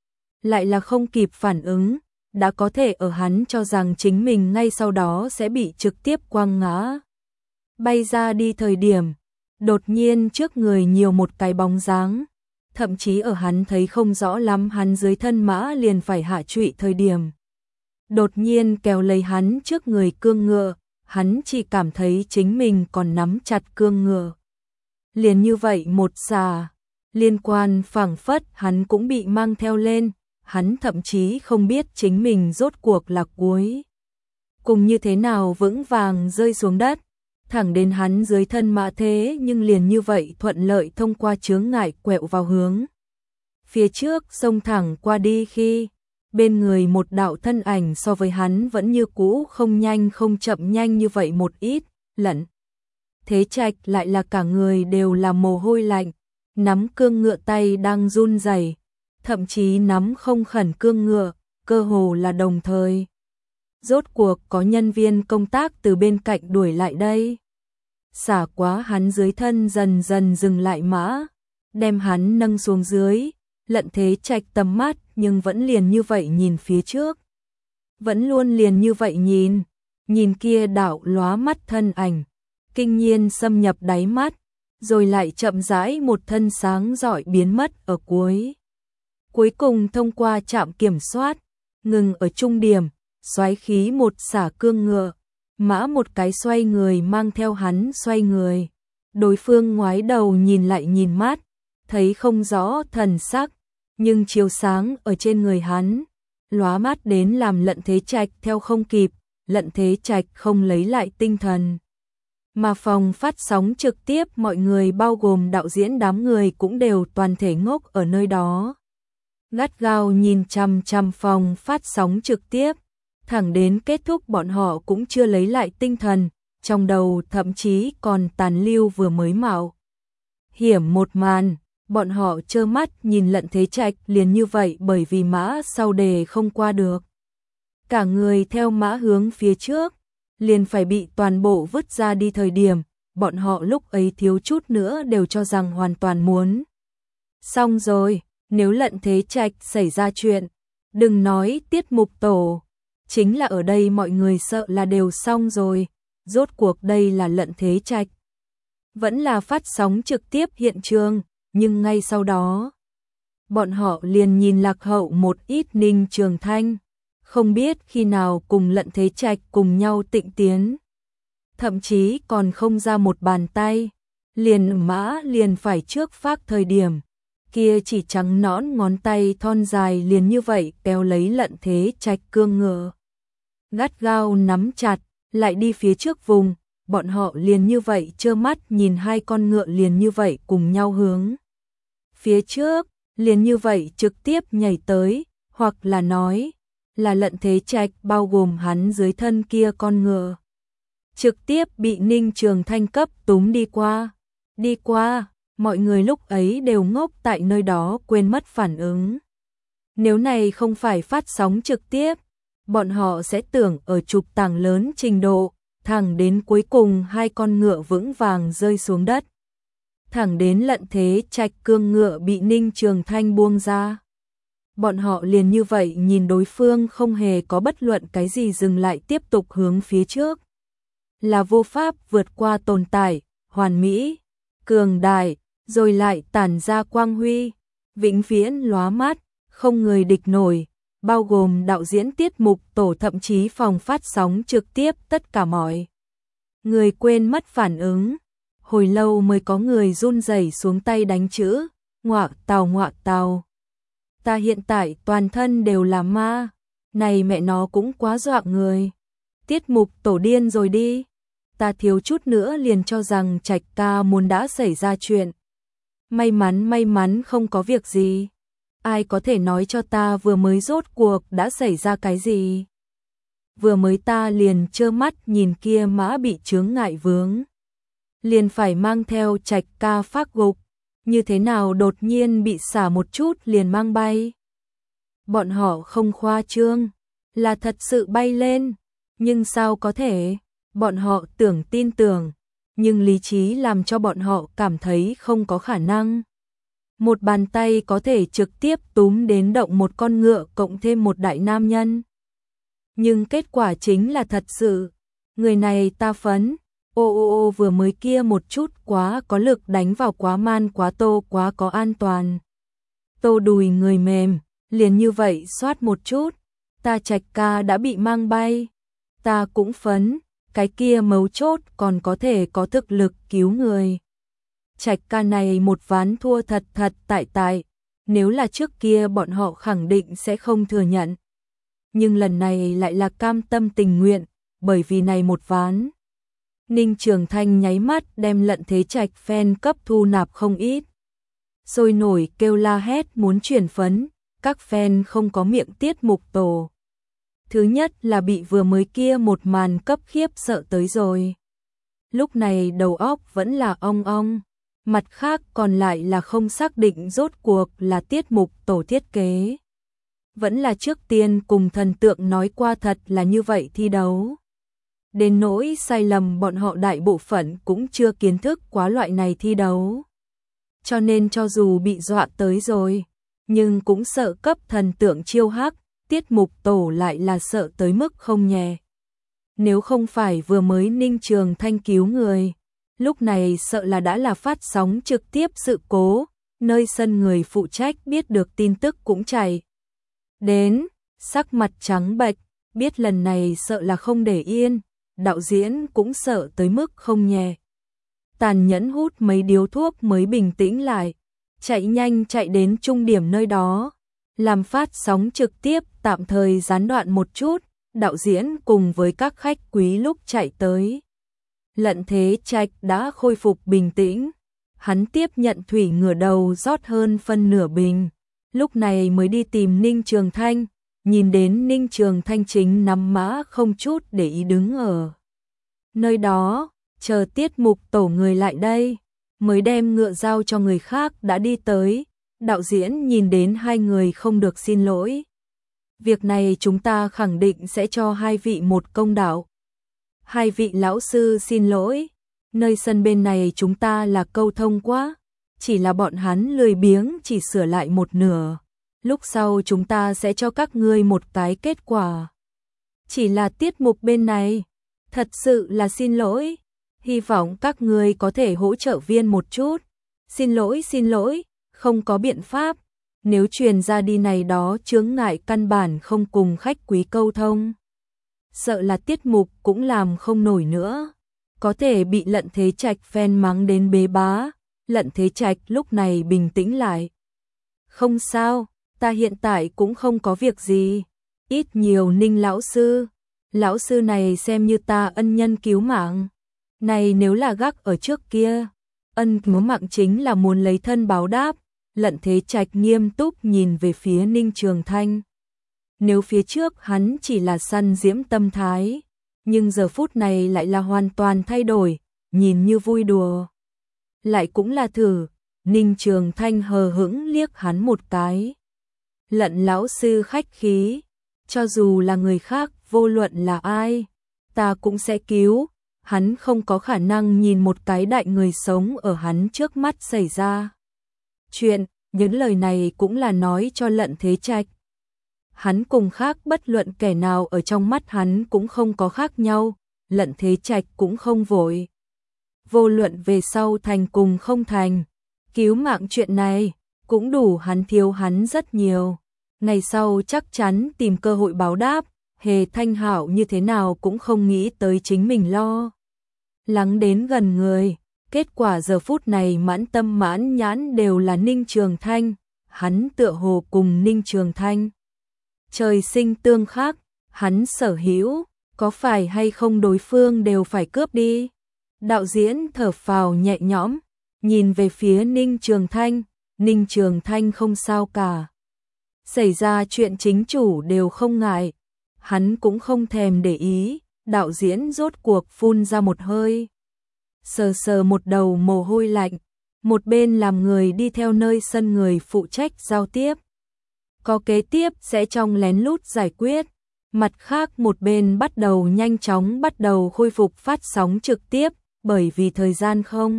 Lại là không kịp phản ứng, đã có thể ở hắn cho rằng chính mình ngay sau đó sẽ bị trực tiếp quăng ngã. Bay ra đi thời điểm, đột nhiên trước người nhiều một cái bóng dáng, thậm chí ở hắn thấy không rõ lắm hắn dưới thân mã liền phải hạ trụy thời điểm. Đột nhiên kéo lấy hắn trước người cương ngựa, hắn chỉ cảm thấy chính mình còn nắm chặt cương ngựa. Liền như vậy một xà, liên quan phảng phất hắn cũng bị mang theo lên, hắn thậm chí không biết chính mình rốt cuộc là cuối cùng như thế nào vững vàng rơi xuống đất, thẳng đến hắn dưới thân mã thế nhưng liền như vậy thuận lợi thông qua chướng ngại quẹo vào hướng phía trước xông thẳng qua đi khi bên người một đạo thân ảnh so với hắn vẫn như cũ không nhanh không chậm nhanh như vậy một ít, Lận Thế Trạch lại là cả người đều là mồ hôi lạnh, nắm cương ngựa tay đang run rẩy, thậm chí nắm không khẩn cương ngựa, cơ hồ là đồng thời. Rốt cuộc có nhân viên công tác từ bên cạnh đuổi lại đây. Xả quá hắn dưới thân dần dần dừng lại mã, đem hắn nâng xuống dưới, Lận Thế Trạch tầm mắt nhưng vẫn liền như vậy nhìn phía trước. Vẫn luôn liền như vậy nhìn, nhìn kia đảo lóa mắt thân ảnh, kinh nhiên xâm nhập đáy mắt, rồi lại chậm rãi một thân sáng rọi biến mất ở cuối. Cuối cùng thông qua trạm kiểm soát, ngừng ở trung điểm, xoáy khí một xả cương ngựa, mã một cái xoay người mang theo hắn xoay người. Đối phương ngoái đầu nhìn lại nhìn mắt, thấy không rõ thần sắc, nhưng chiếu sáng ở trên người hắn, lóa mắt đến làm Lận Thế Trạch theo không kịp, Lận Thế Trạch không lấy lại tinh thần. Mà phòng phát sóng trực tiếp mọi người bao gồm đạo diễn đám người cũng đều toàn thể ngốc ở nơi đó. Gắt gao nhìn chằm chằm phòng phát sóng trực tiếp, thẳng đến kết thúc bọn họ cũng chưa lấy lại tinh thần, trong đầu thậm chí còn tàn lưu vừa mới mạo hiểm một màn, bọn họ trơ mắt nhìn Lận Thế Trạch liền như vậy bởi vì mã sau đề không qua được. Cả người theo mã hướng phía trước, liền phải bị toàn bộ vứt ra đi thời điểm, bọn họ lúc ấy thiếu chút nữa đều cho rằng hoàn toàn muốn. Xong rồi, nếu Lận Thế Trạch xảy ra chuyện, đừng nói tiết mục tổ, chính là ở đây mọi người sợ là đều xong rồi, rốt cuộc đây là Lận Thế Trạch. Vẫn là phát sóng trực tiếp hiện trường, nhưng ngay sau đó, bọn họ liền nhìn lạc hậu một ít Ninh Trường Thanh, không biết khi nào cùng Lận Thế Trạch cùng nhau tịnh tiến. Thậm chí còn không ra một bàn tay, liền mã liền phải trước phát thời điểm, kia chỉ trắng nõn ngón tay thon dài liền như vậy kéo lấy Lận Thế Trạch cương ngựa. Gắt gao nắm chặt, lại đi phía trước vùng, bọn họ liền như vậy trơ mắt nhìn hai con ngựa liền như vậy cùng nhau hướng phía trước, liền như vậy trực tiếp nhảy tới, hoặc là nói, là Lận Thế Trạch bao gồm hắn dưới thân kia con ngựa. Trực tiếp bị Ninh Trường Thanh cấp túm đi qua. Đi qua, mọi người lúc ấy đều ngốc tại nơi đó quên mất phản ứng. Nếu này không phải phát sóng trực tiếp, bọn họ sẽ tưởng ở chụp tảng lớn trình độ, thẳng đến cuối cùng hai con ngựa vững vàng rơi xuống đất. Thẳng đến Lận Thế Trạch cương ngựa bị Ninh Trường Thanh buông ra. Bọn họ liền như vậy nhìn đối phương không hề có bất luận cái gì dừng lại tiếp tục hướng phía trước. Là vô pháp vượt qua tồn tại, hoàn mỹ, cường đại, rồi lại tản ra quang huy, vĩnh viễn lóa mắt, không người địch nổi, bao gồm đạo diễn tiết mục tổ thậm chí phòng phát sóng trực tiếp tất cả mọi người quên mất phản ứng. Hồi lâu mới có người run rẩy xuống tay đánh chữ, ngọa tào ngọa tào. Ta hiện tại toàn thân đều là ma, này mẹ nó cũng quá dọa người. Tiết mục tổ điên rồi đi, ta thiếu chút nữa liền cho rằng Trạch ca muốn đã xảy ra chuyện. May mắn may mắn không có việc gì. Ai có thể nói cho ta vừa mới rốt cuộc đã xảy ra cái gì? Vừa mới ta liền trơ mắt nhìn kia mã bị chướng ngại vướng, liền phải mang theo Trạch ca phát gục, như thế nào đột nhiên bị xả một chút liền mang bay. Bọn họ không khoa trương, là thật sự bay lên, nhưng sao có thể, bọn họ tưởng tin tưởng, nhưng lý trí làm cho bọn họ cảm thấy không có khả năng. Một bàn tay có thể trực tiếp túm đến động một con ngựa cộng thêm một đại nam nhân. Nhưng kết quả chính là thật sự, người này ta phấn. Ô ô ô vừa mới kia một chút quá có lực đánh vào quá man quá tô quá có an toàn. Tô đùi người mềm, liền như vậy xoát một chút, ta Trạch ca đã bị mang bay. Ta cũng phấn, cái kia mấu chốt còn có thể có thực lực cứu người. Trạch ca này một ván thua thật thật tại tại, nếu là trước kia bọn họ khẳng định sẽ không thừa nhận. Nhưng lần này lại là cam tâm tình nguyện, bởi vì này một ván. Ninh Trường Thanh nháy mắt đem Lận Thế Trạch fan cấp thu nạp không ít. Sôi nổi kêu la hét muốn chuyển phấn, các fan không có miệng tiết mục tổ. Thứ nhất là bị vừa mới kia một màn cấp khiếp sợ tới rồi. Lúc này đầu óc vẫn là ong ong, mặt khác còn lại là không xác định rốt cuộc là tiết mục tổ thiết kế. vẫn là trước tiên cùng thần tượng nói qua thật là như vậy thi đấu. Đến nỗi sai lầm bọn họ đại bộ phận cũng chưa kiến thức quá loại này thi đấu. Cho nên cho dù bị dọa tới rồi, nhưng cũng sợ cấp thần tượng chiêu hắc, tiết mục tổ lại là sợ tới mức không nhẹ. Nếu không phải vừa mới Ninh Trường Thanh cứu người, lúc này sợ là đã là phát sóng trực tiếp sự cố, nơi sân người phụ trách biết được tin tức cũng chạy đến, sắc mặt trắng bệch, biết lần này sợ là không để yên, đạo diễn cũng sợ tới mức không nhẹ. Tàn nhẫn hút mấy điếu thuốc mới bình tĩnh lại, chạy nhanh chạy đến trung điểm nơi đó, làm phát sóng trực tiếp tạm thời gián đoạn một chút, đạo diễn cùng với các khách quý lúc chạy tới. Lận Thế Trạch đã khôi phục bình tĩnh, hắn tiếp nhận thủy ngửa đầu rót hơn phân nửa bình, lúc này mới đi tìm Ninh Trường Thanh, nhìn đến Ninh Trường Thanh chính nắm mã không chút để ý đứng ở nơi đó, chờ tiết mục tổ người lại đây, mới đem ngựa giao cho người khác đã đi tới, đạo diễn nhìn đến hai người không được xin lỗi. Việc này chúng ta khẳng định sẽ cho hai vị một công đạo. Hai vị lão sư xin lỗi, nơi sân bên này chúng ta là câu thông quá, chỉ là bọn hắn lười biếng chỉ sửa lại một nửa, lúc sau chúng ta sẽ cho các ngươi một cái kết quả. Chỉ là tiết mục bên này, thật sự là xin lỗi, hy vọng các ngươi có thể hỗ trợ viên một chút. Xin lỗi xin lỗi, không có biện pháp, nếu truyền ra đi này đó chướng ngại căn bản không cùng khách quý câu thông. Sợ là tiết mục cũng làm không nổi nữa, có thể bị Lận Thế Trạch phen mắng đến bế bá. Lận Thế Trạch lúc này bình tĩnh lại. Không sao, ta hiện tại cũng không có việc gì, ít nhiều Ninh lão sư, lão sư này xem như ta ân nhân cứu mạng. Này nếu là gác ở trước kia, ân cứu mạng chính là muốn lấy thân báo đáp. Lận Thế Trạch nghiêm túc nhìn về phía Ninh Trường Thanh. Nếu phía trước hắn chỉ là săn diễm tâm thái, nhưng giờ phút này lại là hoàn toàn thay đổi, nhìn như vui đùa. Lại cũng là thử, Ninh Trường Thanh hờ hững liếc hắn một cái. Lận lão sư khách khí, cho dù là người khác, vô luận là ai, ta cũng sẽ cứu. Hắn không có khả năng nhìn một cái đại người sống ở hắn trước mắt xảy ra chuyện, những lời này cũng là nói cho Lận Thế Trạch. Hắn cùng khác bất luận kẻ nào ở trong mắt hắn cũng không có khác nhau, Lận Thế Trạch cũng không vội. Vô luận về sau thành cùng không thành, cứu mạng chuyện này cũng đủ hắn thiếu hắn rất nhiều. Ngày sau chắc chắn tìm cơ hội báo đáp, Hề Thanh Hạo như thế nào cũng không nghĩ tới chính mình lo lắng đến gần người. Kết quả giờ phút này mãn tâm mãn nhãn đều là Ninh Trường Thanh, hắn tựa hồ cùng Ninh Trường Thanh trời sinh tương khắc, hắn sở hữu, có phải hay không đối phương đều phải cướp đi. Đạo diễn thở phào nhẹ nhõm, nhìn về phía Ninh Trường Thanh, Ninh Trường Thanh không sao cả. Xảy ra chuyện chính chủ đều không ngại, hắn cũng không thèm để ý, đạo diễn rốt cuộc phun ra một hơi. Sờ sờ một đầu mồ hôi lạnh, một bên làm người đi theo nơi sân người phụ trách giao tiếp. Có kế tiếp sẽ trong lén lút giải quyết, mặt khác một bên bắt đầu nhanh chóng bắt đầu khôi phục phát sóng trực tiếp, bởi vì thời gian không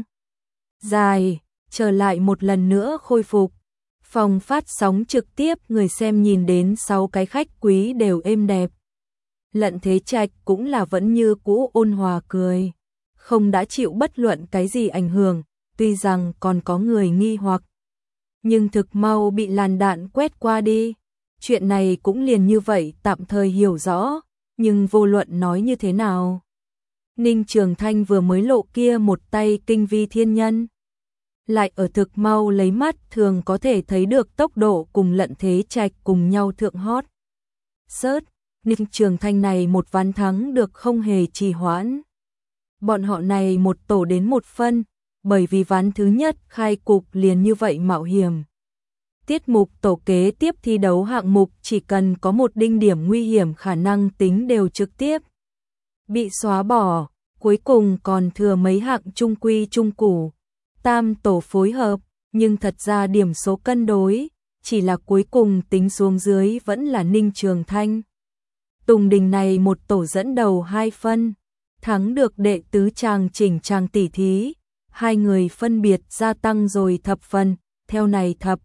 dài, trở lại một lần nữa khôi phục. Phòng phát sóng trực tiếp người xem nhìn đến sáu cái khách quý đều êm đẹp. Lận Thế Trạch cũng là vẫn như cũ ôn hòa cười, không đã chịu bất luận cái gì ảnh hưởng, tuy rằng còn có người nghi hoặc, nhưng thực mau bị làn đạn quét qua đi. Chuyện này cũng liền như vậy tạm thời hiểu rõ, nhưng vô luận nói như thế nào, Ninh Trường Thanh vừa mới lộ kia một tay kinh vi thiên nhân, lại ở thực mau lấy mắt thường có thể thấy được tốc độ cùng Lận Thế Trạch cùng nhau thượng hot. Sớt, Ninh Trường Thanh này một ván thắng được không hề trì hoãn. Bọn họ này một tổ đến một phân, bởi vì ván thứ nhất khai cục liền như vậy mạo hiểm. Tiết mục tổ kế tiếp thi đấu hạng mục chỉ cần có một đinh điểm nguy hiểm khả năng tính đều trực tiếp bị xóa bỏ, cuối cùng còn thừa mấy hạng trung quy trung củ. Tam tổ phối hợp, nhưng thật ra điểm số cân đối, chỉ là cuối cùng tính xuống dưới vẫn là Ninh Trường Thanh. Tùng Đình này một tổ dẫn đầu hai phân, thắng được đệ tứ chàng chỉnh chàng tỷ thí, hai người phân biệt gia tăng rồi thập phần, theo này thập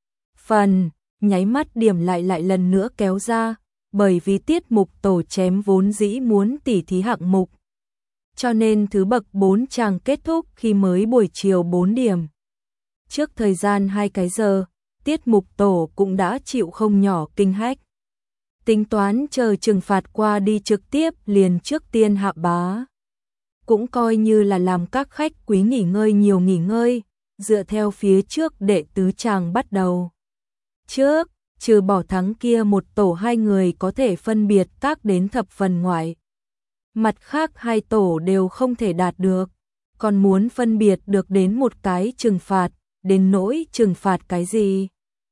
phần, nháy mắt điểm lại lại lần nữa kéo ra, bởi vì tiết mục tổ chém vốn dĩ muốn tỷ thí hạng mục. Cho nên thứ bậc bốn chàng kết thúc khi mới buổi chiều bốn điểm. Trước thời gian hai cái giờ, tiết mục tổ cũng đã chịu không nhỏ kinh hách. Tính toán chờ trừng phạt qua đi trực tiếp liền trước tiên hạ bá. Cũng coi như là làm các khách quý nghỉ ngơi nhiều nghỉ ngơi, dựa theo phía trước đệ tứ chàng bắt đầu. Trước, trừ bỏ thắng kia một tổ hai người có thể phân biệt các đến thập phần ngoại. Mặt khác hai tổ đều không thể đạt được, còn muốn phân biệt được đến một cái trừng phạt, đến nỗi trừng phạt cái gì.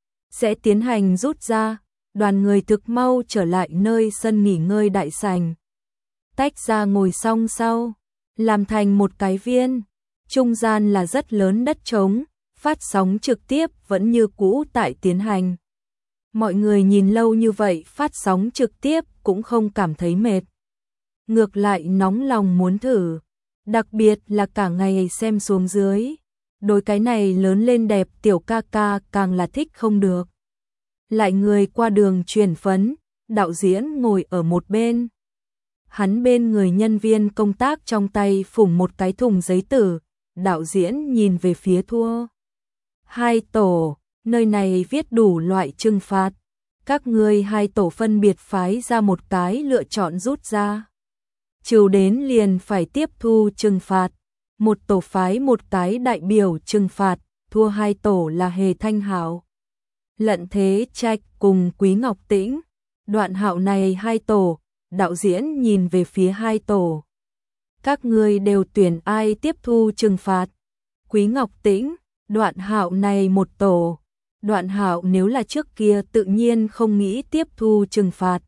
Sẽ tiến hành rút ra, đoàn người thực mau trở lại nơi sân nghỉ ngơi đại sảnh. Tách ra ngồi song sau, làm thành một cái viên, trung gian là rất lớn đất trống, phát sóng trực tiếp vẫn như cũ tại tiến hành. Mọi người nhìn lâu như vậy phát sóng trực tiếp cũng không cảm thấy mệt. Ngược lại nóng lòng muốn thử, đặc biệt là cả ngày xem xuống dưới. Đối cái này lớn lên đẹp tiểu ca ca càng là thích không được. Lại người qua đường truyền phấn, đạo diễn ngồi ở một bên. Hắn bên người nhân viên công tác trong tay phủng một cái thùng giấy tử, đạo diễn nhìn về phía thua. Hai tổ, nơi này viết đủ loại trừng phạt. Các ngươi hai tổ phân biệt phái ra một cái lựa chọn rút ra. Chiều đến liền phải tiếp thu trừng phạt. Một tổ phái một cái đại biểu trừng phạt, thua hai tổ là Hề Thanh Hạo, Lận Thế Trạch cùng Quý Ngọc Tĩnh. Đoạn Hạo này hai tổ, đạo diễn nhìn về phía hai tổ. Các ngươi đều tuyển ai tiếp thu trừng phạt? Quý Ngọc Tĩnh, Đoạn Hạo này một tổ. Đoạn Hạo nếu là trước kia tự nhiên không nghĩ tiếp thu trừng phạt.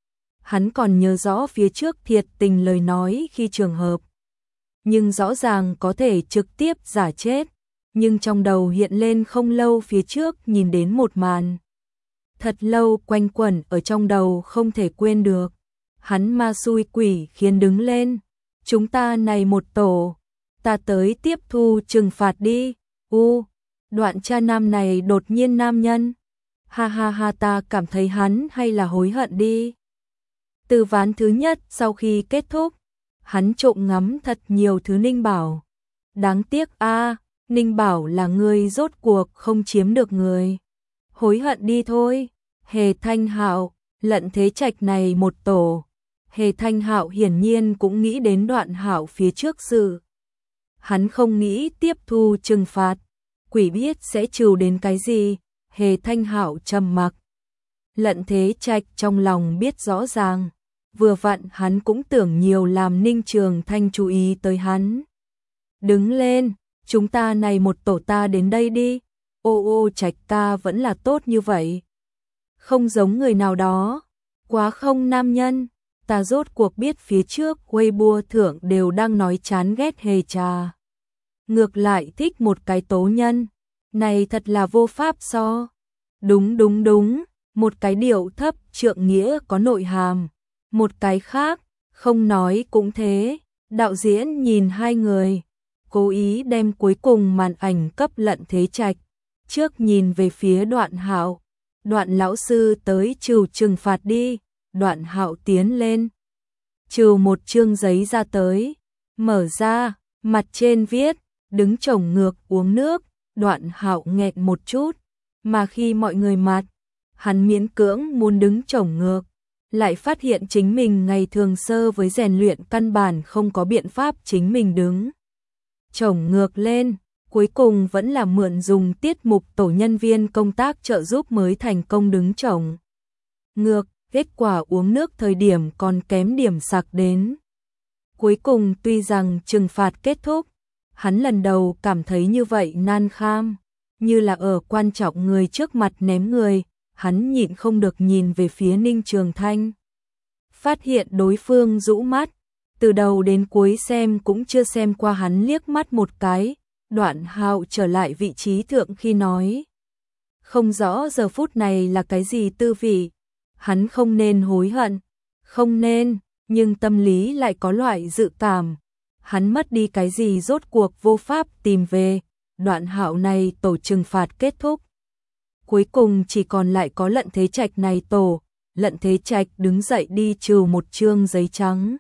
Hắn còn nhớ rõ phía trước thiệt tình lời nói khi trường hợp. Nhưng rõ ràng có thể trực tiếp giả chết, nhưng trong đầu hiện lên không lâu phía trước nhìn đến một màn. Thật lâu quanh quẩn ở trong đầu không thể quên được. Hắn ma xui quỷ khiến đứng lên. Chúng ta này một tổ, ta tới tiếp thu trừng phạt đi. U, Đoạn cha nam này đột nhiên nam nhân. Ha ha ha, ta cảm thấy hắn hay là hối hận đi. Từ ván thứ nhất sau khi kết thúc, hắn trộm ngắm thật nhiều thứ Ninh Bảo. Đáng tiếc a, Ninh Bảo là người rốt cuộc không chiếm được người. Hối hận đi thôi. Hề Thanh Hạo, Lận Thế Trạch này một tổ. Hề Thanh Hạo hiển nhiên cũng nghĩ đến Đoạn Hạo phía trước sự. Hắn không nghĩ tiếp thu trừng phạt, quỷ biết sẽ trừ đến cái gì. Hề Thanh Hạo trầm mặc. Lận Thế Trạch trong lòng biết rõ ràng, vừa vặn hắn cũng tưởng nhiều làm Ninh Trường Thanh chú ý tới hắn. Đứng lên, chúng ta này một tổ ta đến đây đi. Ô ô Trạch ca vẫn là tốt như vậy. Không giống người nào đó, quá không nam nhân. Ta rốt cuộc biết phía trước Weibo thượng đều đang nói chán ghét Hề trà. Ngược lại thích một cái tố nhân, này thật là vô pháp so. Đúng đúng đúng, một cái điệu thấp trượng nghĩa có nội hàm. Một cái khác, không nói cũng thế. Đạo diễn nhìn hai người, cố ý đem cuối cùng màn ảnh cấp Lận Thế Trạch. Trước nhìn về phía Đoạn Hạo, Đoạn lão sư tới trừ trừng phạt đi. Đoạn Hạo tiến lên, trừ một chương giấy ra tới, mở ra, mặt trên viết, đứng chổng ngược uống nước. Đoạn Hạo nghẹn một chút, mà khi mọi người mặt, hắn miễn cưỡng muốn đứng chổng ngược, lại phát hiện chính mình ngày thường sơ với rèn luyện căn bản không có biện pháp chính mình đứng chổng ngược lên, cuối cùng vẫn là mượn dùng tiết mục tổ nhân viên công tác trợ giúp mới thành công đứng chổng ngược. Kết quả uống nước thời điểm còn kém điểm sặc đến. Cuối cùng tuy rằng trừng phạt kết thúc, hắn lần đầu cảm thấy như vậy nan kham, như là ở quan trọng người trước mặt ném người. Hắn nhịn không được nhìn về phía Ninh Trường Thanh. Phát hiện đối phương rũ mắt, từ đầu đến cuối xem cũng chưa xem qua hắn liếc mắt một cái. Đoạn Hạo trở lại vị trí thượng khi nói. không rõ giờ phút này là cái gì tư vị. Hắn không nên hối hận, không nên, nhưng tâm lý lại có loại dự cảm. Hắn mất đi cái gì rốt cuộc vô pháp tìm về, đoạn hạo này tổ trừng phạt kết thúc. Cuối cùng chỉ còn lại có Lận Thế Trạch này tổ. Lận Thế Trạch đứng dậy đi trừ một chương giấy trắng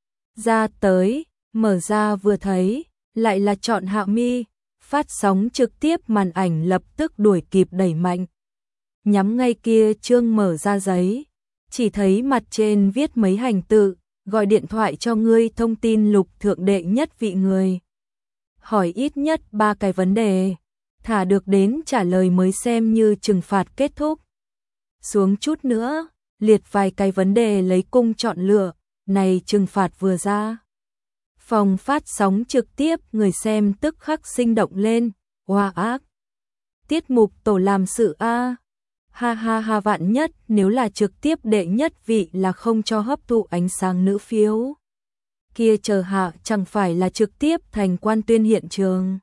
ra tới, mở ra vừa thấy, lại là Trọn Hạo Mi. Phát sóng trực tiếp màn ảnh lập tức đuổi kịp đẩy mạnh. Nhắm ngay kia chương mở ra giấy, chỉ thấy mặt trên viết mấy hành tự, gọi điện thoại cho ngươi thông tin lục thượng đệ nhất vị người. Hỏi ít nhất ba cái vấn đề, thả được đến trả lời mới xem như trừng phạt kết thúc. Xuống chút nữa, liệt vài cái vấn đề lấy cung chọn lựa, này trừng phạt vừa ra. Phòng phát sóng trực tiếp người xem tức khắc sinh động lên, hoa ác. Tiết mục tổ làm sự a, ha ha ha, vạn nhất nếu là trực tiếp đệ nhất vị là không cho hấp thụ ánh sáng nữ phiếu. Kia chờ hạ chẳng phải là trực tiếp thành quan tuyên hiện trường.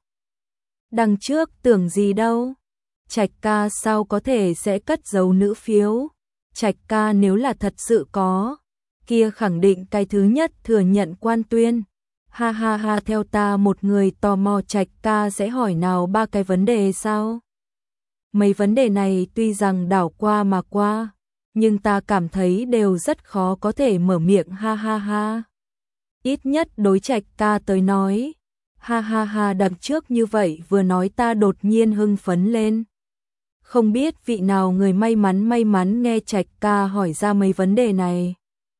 Đằng trước tưởng gì đâu, Trạch ca sao có thể sẽ cất giấu nữ phiếu. Trạch ca nếu là thật sự có, kia khẳng định cái thứ nhất thừa nhận quan tuyên. Ha ha ha, theo ta một người tò mò Trạch ca sẽ hỏi nào ba cái vấn đề sao? Mấy vấn đề này tuy rằng đảo qua mà qua, nhưng ta cảm thấy đều rất khó có thể mở miệng, ha ha ha. Ít nhất đối Trạch ca tới nói, ha ha ha, đằng trước như vậy vừa nói ta đột nhiên hưng phấn lên. Không biết vị nào người may mắn may mắn nghe Trạch ca hỏi ra mấy vấn đề này.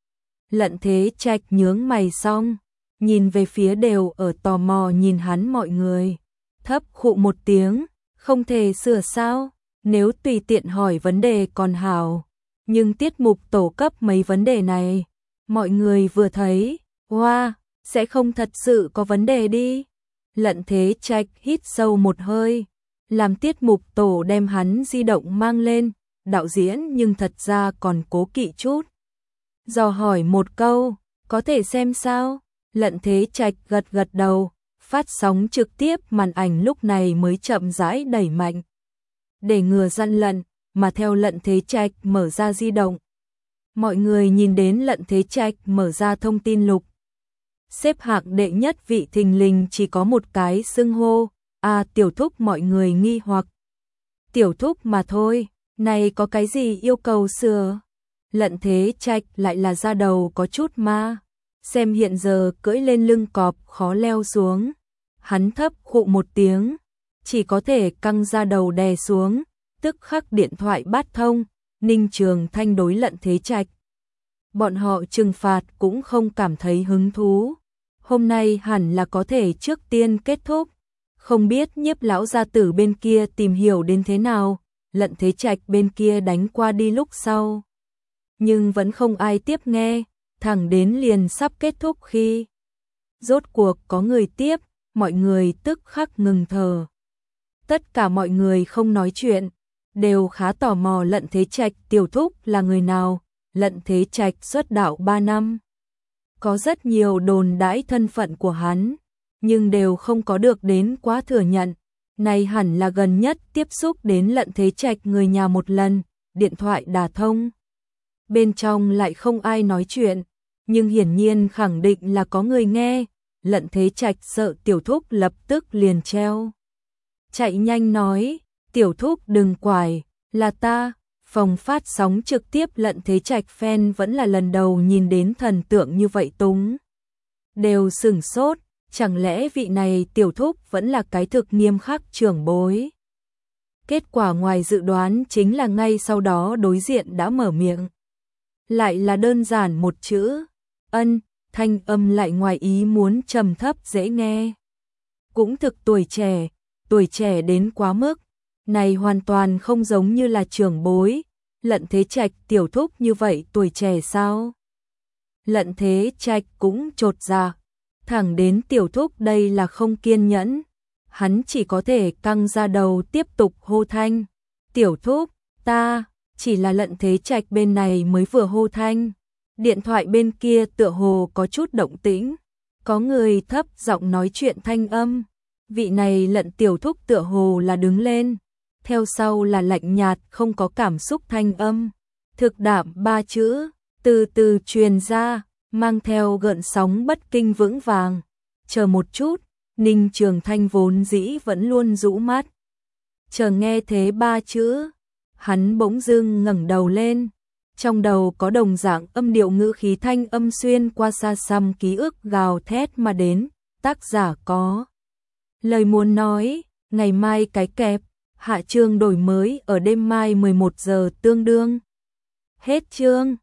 Lận Thế Trạch nhướng mày xong, nhìn về phía đều ở tò mò nhìn hắn mọi người, thấp khụ một tiếng, không thể sửa sao, nếu tùy tiện hỏi vấn đề còn hảo, nhưng tiết mục tổ cấp mấy vấn đề này, mọi người vừa thấy, hoa, wow, sẽ không thật sự có vấn đề đi. Lận Thế Trạch hít sâu một hơi, làm tiết mục tổ đem hắn di động mang lên, đạo diễn nhưng thật ra còn cố kỵ chút. Dò hỏi một câu, có thể xem sao? Lận Thế Trạch gật gật đầu, phát sóng trực tiếp màn ảnh lúc này mới chậm rãi đẩy mạnh. Để ngừa gian lận, mà theo Lận Thế Trạch mở ra di động. Mọi người nhìn đến Lận Thế Trạch mở ra thông tin lục. Xếp hạng đệ nhất vị thình lình chỉ có một cái xưng hô, à tiểu thúc, mọi người nghi hoặc. Tiểu thúc mà thôi, này có cái gì yêu cầu sửa? Lận Thế Trạch lại là ra đầu có chút ma, xem hiện giờ cưỡi lên lưng cọp khó leo xuống. Hắn thấp khụ một tiếng, chỉ có thể căng ra đầu đè xuống, tức khắc điện thoại bắt thông, Ninh Trường Thanh đối Lận Thế Trạch. Bọn họ trừng phạt cũng không cảm thấy hứng thú, hôm nay hẳn là có thể trước tiên kết thúc. Không biết Nhiếp lão gia tử bên kia tìm hiểu đến thế nào, Lận Thế Trạch bên kia đánh qua đi lúc sau. Nhưng vẫn không ai tiếp nghe, thẳng đến liền sắp kết thúc khi. Rốt cuộc có người tiếp, mọi người tức khắc ngừng thở. Tất cả mọi người không nói chuyện, đều khá tò mò Lận Thế Trạch tiểu thúc là người nào. Lận Thế Trạch xuất đạo ba năm. Có rất nhiều đồn đãi thân phận của hắn, nhưng đều không có được đến quá thừa nhận. Này hẳn là gần nhất tiếp xúc đến Lận Thế Trạch người nhà một lần, điện thoại đả thông. Bên trong lại không ai nói chuyện, nhưng hiển nhiên khẳng định là có người nghe. Lận Thế Trạch sợ tiểu thúc lập tức liền treo. Chạy nhanh nói, tiểu thúc đừng quải, là ta. Phòng phát sóng trực tiếp Lận Thế Trạch fan vẫn là lần đầu nhìn đến thần tượng như vậy túng. Đều sửng sốt, chẳng lẽ vị này tiểu thúc vẫn là cái thực nghiêm khắc trưởng bối. Kết quả ngoài dự đoán chính là ngay sau đó đối diện đã mở miệng. Lại là đơn giản một chữ, ân, thanh âm lại ngoài ý muốn trầm thấp dễ nghe. Cũng thực tuổi trẻ, tuổi trẻ đến quá mức. Này hoàn toàn không giống như là trưởng bối. Lận Thế Trạch tiểu thúc như vậy tuổi trẻ sao? Lận Thế Trạch cũng chột dạ, thẳng đến tiểu thúc đây là không kiên nhẫn. Hắn chỉ có thể căng ra đầu tiếp tục hô thanh. Tiểu thúc, ta, chỉ là Lận Thế Trạch bên này mới vừa hô thanh. Điện thoại bên kia tựa hồ có chút động tĩnh. Có người thấp giọng nói chuyện thanh âm. Vị này Lận tiểu thúc tựa hồ là đứng lên. theo sau là lạnh nhạt không có cảm xúc thanh âm. Thực đạm ba chữ, từ từ truyền ra, mang theo gợn sóng bất kinh vững vàng. Chờ một chút, Ninh Trường Thanh vốn dĩ vẫn luôn rũ mắt. Chờ nghe thế ba chữ, hắn bỗng dưng ngẩng đầu lên. Trong đầu có đồng dạng âm điệu ngữ khí thanh âm xuyên qua xa xăm ký ức gào thét mà đến. Tác giả có lời muốn nói, ngày mai cái kẹp, hạ chương đổi mới ở đêm mai mười một giờ tương đương. Hết chương.